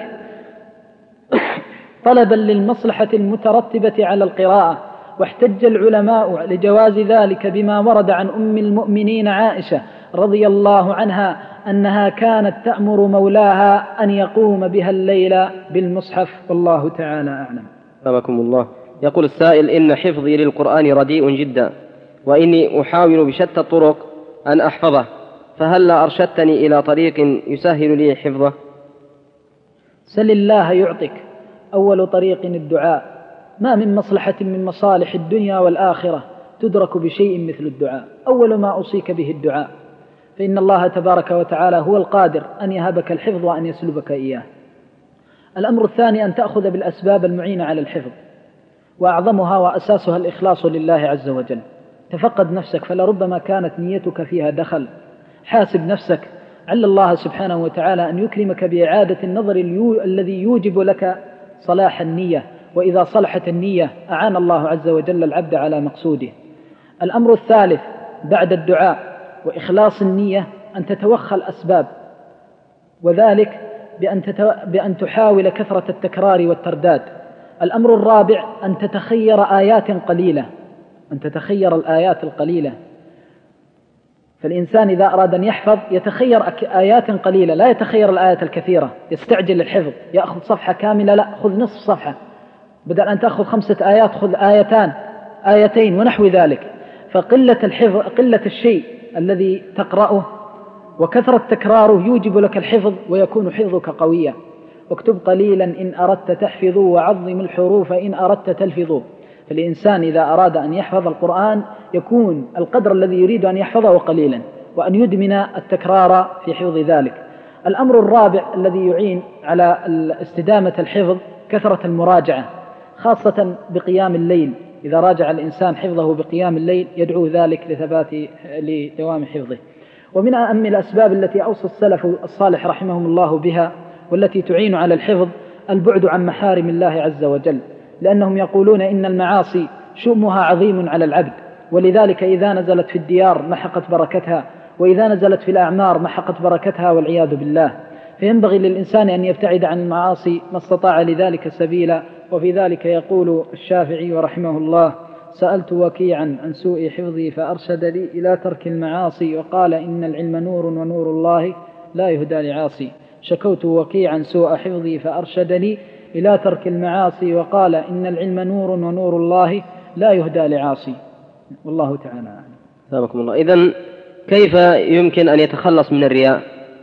طلبا للمصلحة المترتبة على القراءة. واحتج العلماء لجواز ذلك بما ورد عن أم المؤمنين عائشة رضي الله عنها أنها كانت تأمر مولاها أن يقوم بها الليل بالمصحف، والله تعالى أعلم. رحمكم الله. يقول السائل: إن حفظي للقرآن رديء جدا، وإني أحاول بشتى الطرق أن أحفظه، فهل أرشدتني إلى طريق يسهل لي حفظه؟ سل الله يعطك. أول طريق الدعاء. ما من مصلحة من مصالح الدنيا والآخرة تدرك بشيء مثل الدعاء. أول ما أوصيك به الدعاء، فإن الله تبارك وتعالى هو القادر أن يهبك الحفظ وأن يسلبك إياه. الأمر الثاني أن تأخذ بالأسباب المعينة على الحفظ، وأعظمها وأساسها الإخلاص لله عز وجل. تفقد نفسك، فلربما كانت نيتك فيها دخل. حاسب نفسك، عل الله سبحانه وتعالى أن يكرمك بإعادة النظر الذي يوجب لك صلاح النية، وإذا صلحت النية أعان الله عز وجل العبد على مقصوده. الأمر الثالث بعد الدعاء وإخلاص النية أن تتوخى الأسباب، وذلك بأن تحاول كثرة التكرار والترداد. الأمر الرابع أن تتخير آيات قليلة، أن تتخير الآيات القليلة. فالإنسان إذا أراد أن يحفظ يتخير آيات قليلة، لا يتخير الآيات الكثيرة. يستعجل الحفظ، يأخذ صفحة كاملة، لا، خذ نصف صفحة، بدل أن تأخذ 5 آيات خذ آيتين ونحو ذلك. فقلة الحفظ، قلة الشيء الذي تقرأه وكثرة تكراره يوجب لك الحفظ ويكون حفظك قويا. واكتب قليلا إن أردت تحفظ، وعظم الحروف إن أردت تلفظ. فالإنسان إذا أراد أن يحفظ القرآن يكون القدر الذي يريد أن يحفظه قليلا، وأن يدمن التكرار في حفظ ذلك. الأمر الرابع الذي يعين على استدامة الحفظ كثرة المراجعة، خاصة بقيام الليل. إذا راجع الإنسان حفظه بقيام الليل يدعو ذلك لدوام حفظه. ومن أهم الأسباب التي أوصى السلف الصالح رحمهم الله بها والتي تعين على الحفظ البعد عن محارم الله عز وجل، لأنهم يقولون إن المعاصي شؤمها عظيم على العبد، ولذلك إذا نزلت في الديار محقت بركتها، وإذا نزلت في الأعمار محقت بركتها والعياذ بالله. فينبغي للإنسان أن يبتعد عن المعاصي ما استطاع لذلك سبيلا. وفي ذلك يقول الشافعي ورحمه الله: سألت وكيعا عن سوء حفظي فأرشد لي إلى ترك المعاصي وقال إن العلم نور ونور الله لا يهدى لعاصي. شكوت وكيعا سوء حفظي فأرشد لي إلى ترك المعاصي وقال إن العلم نور ونور الله لا يهدى لعاصي. والله تعالى أعلم. ثابكم الله. إذن كيف يمكن أن يتخلص من الرياء؟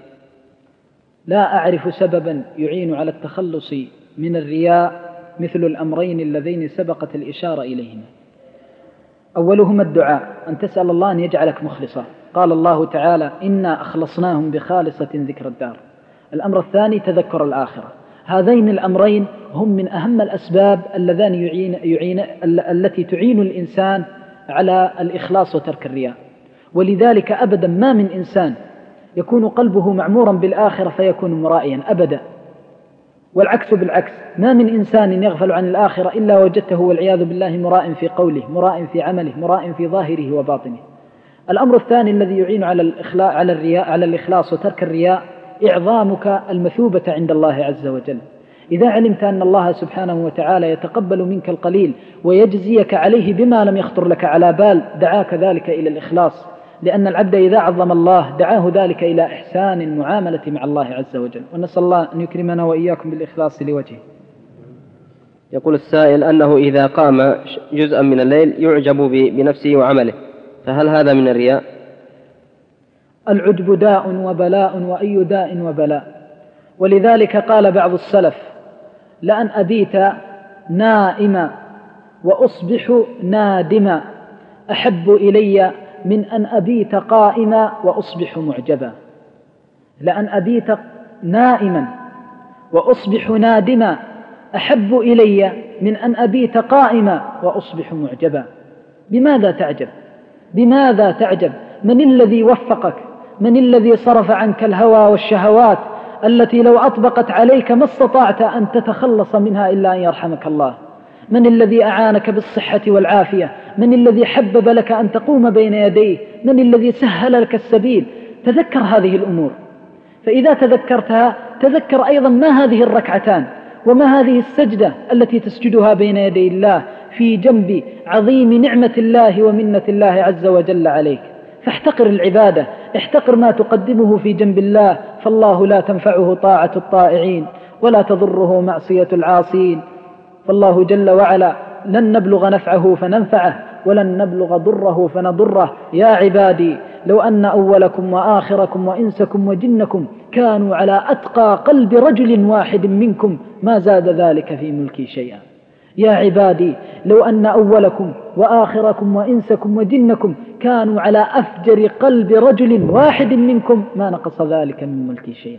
لا أعرف سببا يعين على التخلص من الرياء مثل الأمرين اللذين سبقت الإشارة إليهما. أولهما الدعاء، أن تسأل الله أن يجعلك مخلصا، قال الله تعالى إنا أخلصناهم بخالصة ذكر الدار. الأمر الثاني تذكر الآخرة. هذين الأمرين هم من أهم الأسباب اللذان التي تعين الإنسان على الإخلاص وترك الرياء. ولذلك أبدا ما من إنسان يكون قلبه معمورا بالآخرة فيكون مرائيا أبدا، والعكس بالعكس، ما من إنسان يغفل عن الآخرة إلا وجدته والعياذ بالله مراء في قوله، مراء في عمله، مراء في ظاهره وباطنه. الأمر الثاني الذي يعين على الإخلاص وترك الرياء إعظامك المثوبة عند الله عز وجل. إذا علمت أن الله سبحانه وتعالى يتقبل منك القليل ويجزيك عليه بما لم يخطر لك على بال، دعاك ذلك إلى الإخلاص، لأن العبد إذا عظم الله دعاه ذلك إلى إحسان المعاملة مع الله عز وجل. ونسأل الله أن يكرمنا وإياكم بالإخلاص لوجهه. يقول السائل أنه إذا قام جزءا من الليل يعجب بنفسه وعمله، فهل هذا من الرياء؟ العجب داء وبلاء وأي داء وبلاء. ولذلك قال بعض السلف لأن أبيت نائما وأصبح نادما أحب إلي من أن أبيت قائما وأصبح معجبا. لأن أبيت نائما وأصبح نادما أحب إلي من أن أبيت قائما وأصبح معجبا. بماذا تعجب؟ بماذا تعجب؟ من الذي وفقك؟ من الذي صرف عنك الهوى والشهوات التي لو أطبقت عليك ما استطعت أن تتخلص منها إلا أن يرحمك الله؟ من الذي أعانك بالصحة والعافية؟ من الذي حبب لك أن تقوم بين يديه؟ من الذي سهل لك السبيل؟ تذكر هذه الأمور، فإذا تذكرتها تذكر أيضا ما هذه الركعتان وما هذه السجدة التي تسجدها بين يدي الله في جنب عظيم نعمة الله ومنة الله عز وجل عليك. فاحتقر العبادة، احتقر ما تقدمه في جنب الله، فالله لا تنفعه طاعة الطائعين ولا تضره معصية العاصين. فالله جل وعلا لن نبلغ نفعه فننفعه ولن نبلغ ضره فنضره. يا عبادي لو أن أولكم وآخركم وإنسكم وجنكم كانوا على أتقى قلب رجل واحد منكم ما زاد ذلك في ملكي شيئا. يا عبادي لو أن أولكم وآخركم وإنسكم وجنكم كانوا على أفجر قلب رجل واحد منكم ما نقص ذلك من ملكي شيئا.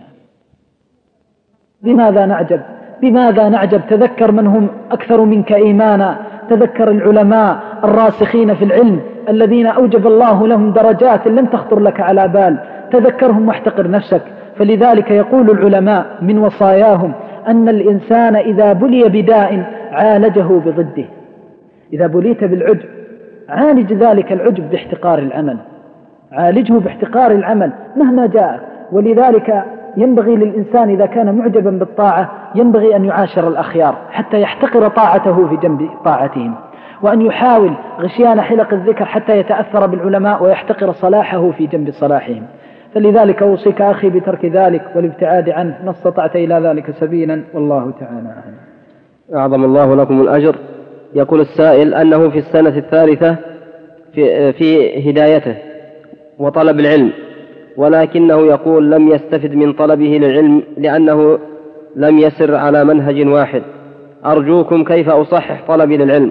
بماذا نعجب؟ بماذا نعجب؟ تذكر من هم أكثر منك إيمانا، تذكر العلماء الراسخين في العلم الذين أوجب الله لهم درجات لم تخطر لك على بال، تذكرهم واحتقر نفسك. فلذلك يقول العلماء من وصاياهم أن الإنسان إذا بلي بداء عالجه بضده. إذا بليت بالعجب عالج ذلك العجب باحتقار العمل، عالجه باحتقار العمل مهما جاء. ولذلك ينبغي للإنسان إذا كان معجبا بالطاعة ينبغي أن يعاشر الأخيار حتى يحتقر طاعته في جنب طاعتهم، وأن يحاول غشيان حلق الذكر حتى يتأثر بالعلماء ويحتقر صلاحه في جنب صلاحهم. فلذلك أوصيك أخي بترك ذلك والابتعاد عنه ما استطعت إلى ذلك سبيلا، والله تعالى أعلم. أعظم الله لكم الأجر. يقول السائل أنه في السنة الثالثة في هدايته وطلب العلم، ولكنه يقول لم يستفد من طلبه للعلم لأنه لم يسر على منهج واحد. أرجوكم كيف أصحح طلبي للعلم؟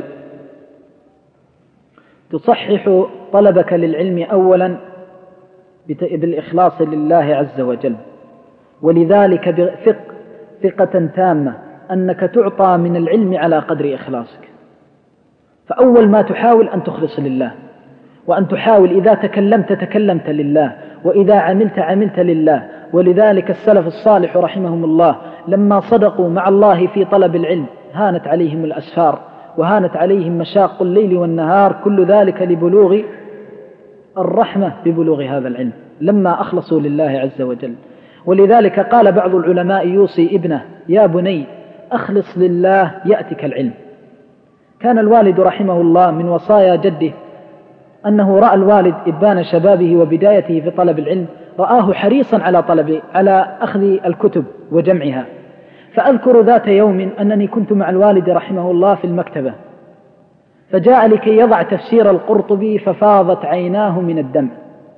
تصحح طلبك للعلم أولا بالإخلاص لله عز وجل، ولذلك ثقة تامة أنك تعطى من العلم على قدر إخلاصك. فأول ما تحاول أن تخلص لله، وأن تحاول إذا تكلمت لله، وإذا عملت لله. ولذلك السلف الصالح رحمهم الله لما صدقوا مع الله في طلب العلم هانت عليهم الأسفار وهانت عليهم مشاق الليل والنهار، كل ذلك لبلوغ الرحمة ببلوغ هذا العلم لما أخلصوا لله عز وجل. ولذلك قال بعض العلماء يوصي ابنه: يا بني أخلص لله يأتك العلم. كان الوالد رحمه الله من وصايا جده أنه رأى الوالد إبان شبابه وبدايته في طلب العلم، رآه حريصا على أخذ الكتب وجمعها. فأذكر ذات يوم أنني كنت مع الوالد رحمه الله في المكتبة، فجاء لكي يضع تفسير القرطبي ففاضت عيناه من الدمع،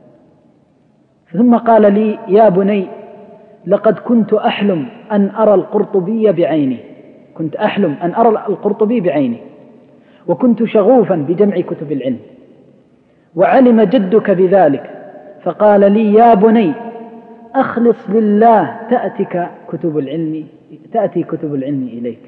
ثم قال لي: يا بني، لقد كنت أحلم أن أرى القرطبي بعيني، كنت أحلم أن أرى القرطبي بعيني، وكنت شغوفا بجمع كتب العلم، وعلم جدك بذلك فقال لي: يا بني، أخلص لله تأتي كتب العلم إليك.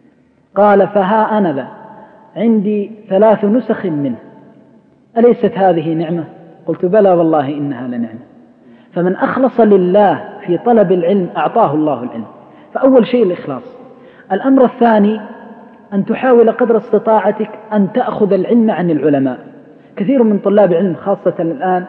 قال: فها أنا ذا عندي 3 نسخ منه، أليست هذه نعمة؟ قلت: بلى والله إنها لنعمة. فمن أخلص لله في طلب العلم أعطاه الله العلم. فأول شيء الإخلاص. الأمر الثاني أن تحاول قدر استطاعتك أن تأخذ العلم عن العلماء. كثير من طلاب العلم خاصة الآن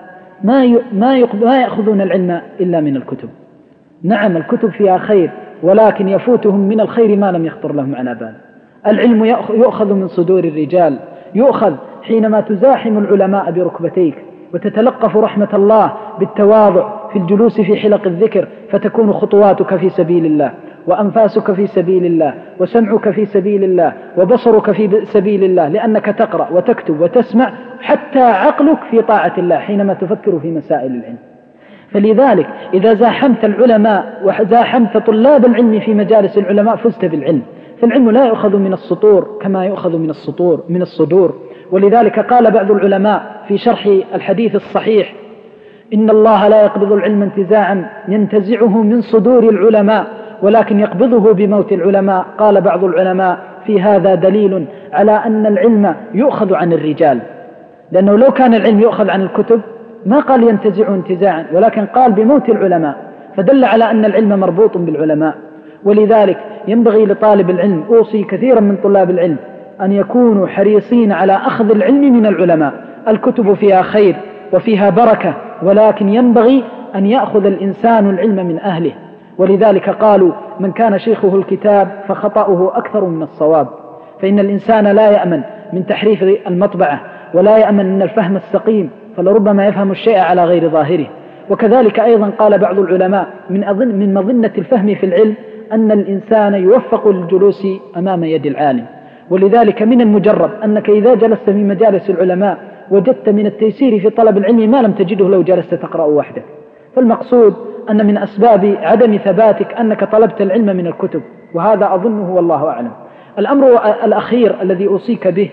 ما يأخذون العلم إلا من الكتب. نعم الكتب فيها خير، ولكن يفوتهم من الخير ما لم يخطر لهم على بال. العلم يؤخذ من صدور الرجال، يؤخذ حينما تزاحم العلماء بركبتيك وتتلقف رحمة الله بالتواضع في الجلوس في حلق الذكر، فتكون خطواتك في سبيل الله، وأنفاسك في سبيل الله، وسمعك في سبيل الله، وبصرك في سبيل الله، لأنك تقرأ وتكتب وتسمع، حتى عقلك في طاعة الله حينما تفكر في مسائل العلم. فلذلك إذا زاحمت العلماء وزاحمت طلاب العلم في مجالس العلماء فزت بالعلم. فالعلم لا يؤخذ من السطور كما يؤخذ من الصدور. ولذلك قال بعض العلماء في شرح الحديث الصحيح: إن الله لا يقبض العلم انتزاعا ينتزعه من صدور العلماء، ولكن يقبضه بموت العلماء. قال بعض العلماء: في هذا دليل على أن العلم يؤخذ عن الرجال، لأنه لو كان العلم يؤخذ عن الكتب ما قال ينتزعه انتزاعا، ولكن قال بموت العلماء، فدل على أن العلم مربوط بالعلماء. ولذلك ينبغي لطالب العلم، أوصي كثيرا من طلاب العلم أن يكونوا حريصين على أخذ العلم من العلماء. الكتب فيها خير وفيها بركة، ولكن ينبغي أن يأخذ الإنسان العلم من أهله. ولذلك قالوا: من كان شيخه الكتاب فخطأه أكثر من الصواب. فإن الإنسان لا يأمن من تحريف المطبعة، ولا يأمن من الفهم السقيم، فلربما يفهم الشيء على غير ظاهره. وكذلك أيضا قال بعض العلماء: من مظنة الفهم في العلم أن الإنسان يوفق للجلوس أمام يد العالم. ولذلك من المجرب أنك إذا جلست في مجالس العلماء وجدت من التيسير في طلب العلم ما لم تجده لو جلست تقرأ وحدك. فالمقصود أن من أسباب عدم ثباتك أنك طلبت العلم من الكتب، وهذا أظنه والله أعلم. الأمر الأخير الذي أوصيك به: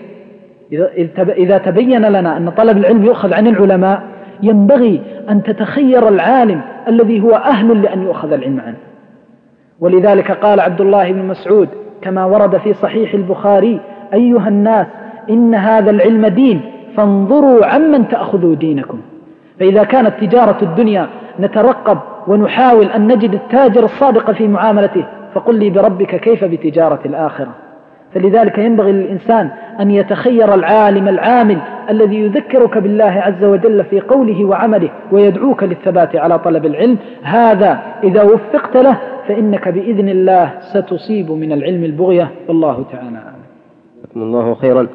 إذا تبين لنا أن طلب العلم يؤخذ عن العلماء، ينبغي أن تتخير العالم الذي هو أهل لأن يؤخذ العلم عنه. ولذلك قال عبد الله بن مسعود كما ورد في صحيح البخاري: أيها الناس، إن هذا العلم دين، فانظروا عمن تأخذوا دينكم. فإذا كانت تجارة الدنيا نترقب ونحاول أن نجد التاجر الصادق في معاملته، فقل لي بربك كيف بتجارة الآخرة؟ فلذلك ينبغي للإنسان أن يتخير العالم العامل الذي يذكرك بالله عز وجل في قوله وعمله ويدعوك للثبات على طلب العلم. هذا إذا وفقت له فإنك بإذن الله ستصيب من العلم البغية، والله تعالى أعلم. جزاكم الله خيرا.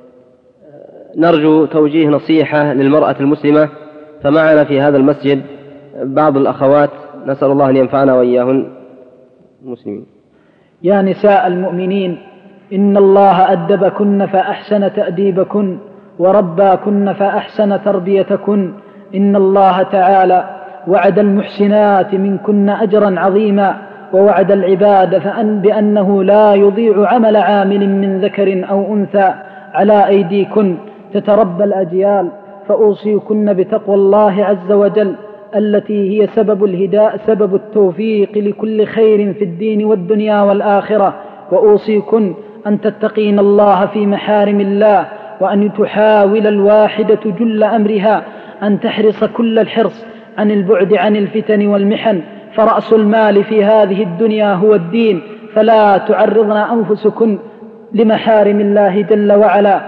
نرجو توجيه نصيحة للمرأة المسلمة، فمعنا في هذا المسجد بعض الأخوات، نسأل الله أن ينفعنا وإياهن المسلمين. يا نساء المؤمنين، إن الله أدبكن فأحسن تأديبكن، ورباكن فأحسن تربيتكن. إن الله تعالى وعد المحسنات منكن أجرا عظيما، ووعد العباد بأنه لا يضيع عمل عامل من ذكر أو أنثى على أيديكن تتربى الأجيال. فأوصيكن بتقوى الله عز وجل التي هي سبب التوفيق لكل خير في الدين والدنيا والآخرة. وأوصيكن أن تتقين الله في محارم الله، وأن تحاول الواحدة جل أمرها أن تحرص كل الحرص عن البعد عن الفتن والمحن، فرأس المال في هذه الدنيا هو الدين. فلا تعرضن أنفسكن لمحارم الله جل وعلا،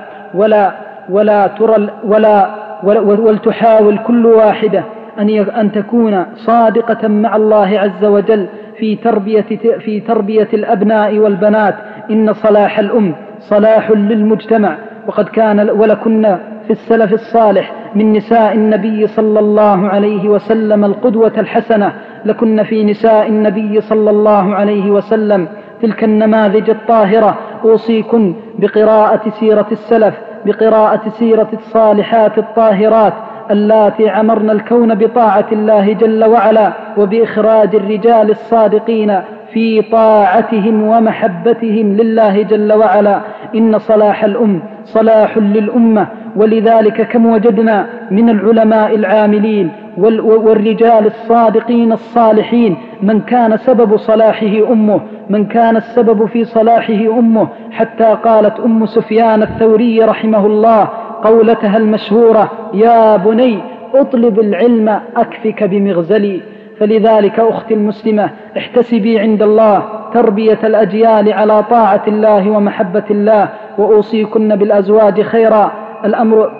ولتحاول كل واحدة أن تكون صادقة مع الله عز وجل في تربية الأبناء والبنات. إن صلاح الأم صلاح للمجتمع. وقد كان ولكن في السلف الصالح من نساء النبي صلى الله عليه وسلم القدوة الحسنة، لكن في نساء النبي صلى الله عليه وسلم تلك النماذج الطاهرة. أوصيكن بقراءة سيرة السلف، بقراءة سيرة الصالحات الطاهرات اللاتي عمرن الكون بطاعة الله جل وعلا، وبإخراج الرجال الصادقين في طاعتهم ومحبتهم لله جل وعلا. إن صلاح الأم صلاح للأمة، ولذلك كم وجدنا من العلماء العاملين والرجال الصادقين الصالحين من كان سبب صلاحه أمه، من كان السبب في صلاحه أمه، حتى قالت أم سفيان الثوري رحمه الله قولتها المشهورة: يا بني اطلب العلم أكفك بمغزلي. فلذلك أختي المسلمة احتسبي عند الله تربية الأجيال على طاعة الله ومحبة الله، وأوصيكن بالأزواج خيرا. الأمر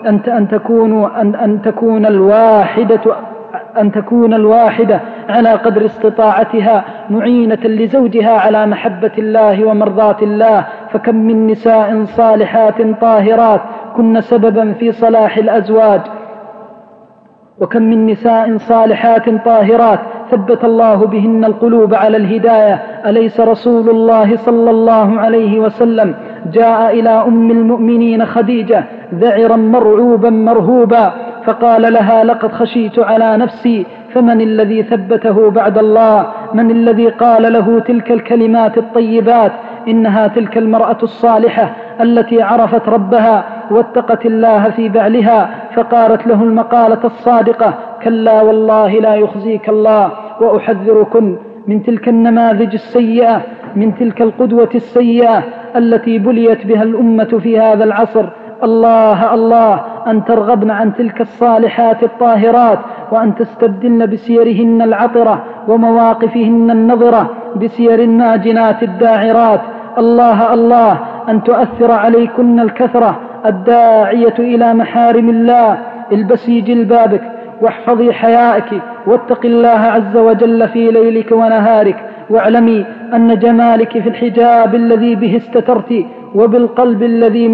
أن تكون الواحدة على قدر استطاعتها معينة لزوجها على محبة الله ومرضاة الله. فكم من نساء صالحات طاهرات كن سببا في صلاح الأزواج، وكم من نساء صالحات طاهرات ثبت الله بهن القلوب على الهداية. أليس رسول الله صلى الله عليه وسلم جاء إلى أم المؤمنين خديجة ذعرا مرعوبا مرهوبا فقال لها: لقد خشيت على نفسي، فمن الذي ثبته بعد الله؟ من الذي قال له تلك الكلمات الطيبات؟ إنها تلك المرأة الصالحة التي عرفت ربها واتقت الله في بعلها، فقالت له المقالة الصادقة: كلا والله لا يخزيك الله. وأحذركن من تلك النماذج السيئة، من تلك القدوة السيئة التي بليت بها الأمة في هذا العصر. الله الله أن ترغبن عن تلك الصالحات الطاهرات، وأن تستبدلن بسيرهن العطرة ومواقفهن النظرة بسير الناجنات الداعرات. الله الله أن تؤثر عليكن الكثرة الداعية إلى محارم الله. البسي جلبابك واحفظي حيائك، واتق الله عز وجل في ليلك ونهارك، واعلمي أن جمالك في الحجاب الذي به استترت، وبالقلب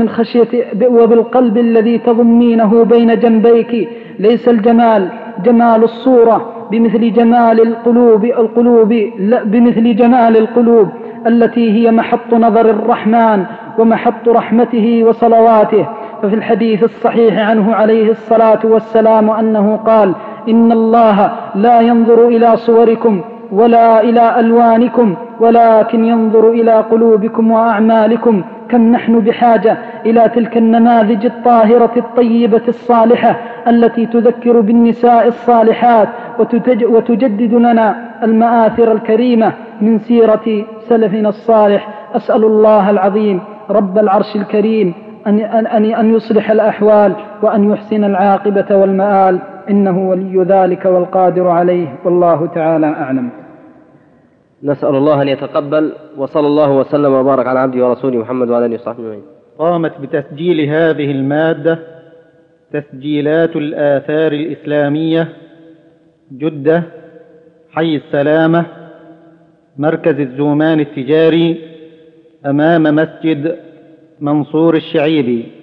الذي تضمينه بين جنبيك. ليس الجمال جمال الصورة بمثل جمال القلوب التي هي محط نظر الرحمن ومحط رحمته وصلواته. ففي الحديث الصحيح عنه عليه الصلاة والسلام أنه قال: إن الله لا ينظر إلى صوركم ولا إلى ألوانكم، ولكن ينظر إلى قلوبكم وأعمالكم. كم نحن بحاجة إلى تلك النماذج الطاهرة الطيبة الصالحة التي تذكر بالنساء الصالحات وتجدد لنا المآثر الكريمة من سيرة سلفنا الصالح. أسأل الله العظيم رب العرش الكريم أن يصلح الأحوال وأن يحسن العاقبة والمآل، إنه ولي ذلك والقادر عليه، والله تعالى أعلم. نسأل الله أن يتقبل، وصلى الله وسلم وبارك على عبده ورسوله محمد وعلى آله وصحبه أجمعين. قامت بتسجيل هذه المادة تسجيلات الآثار الإسلامية، جدة، حي السلامة، مركز الزومان التجاري، أمام مسجد منصور الشعيبي.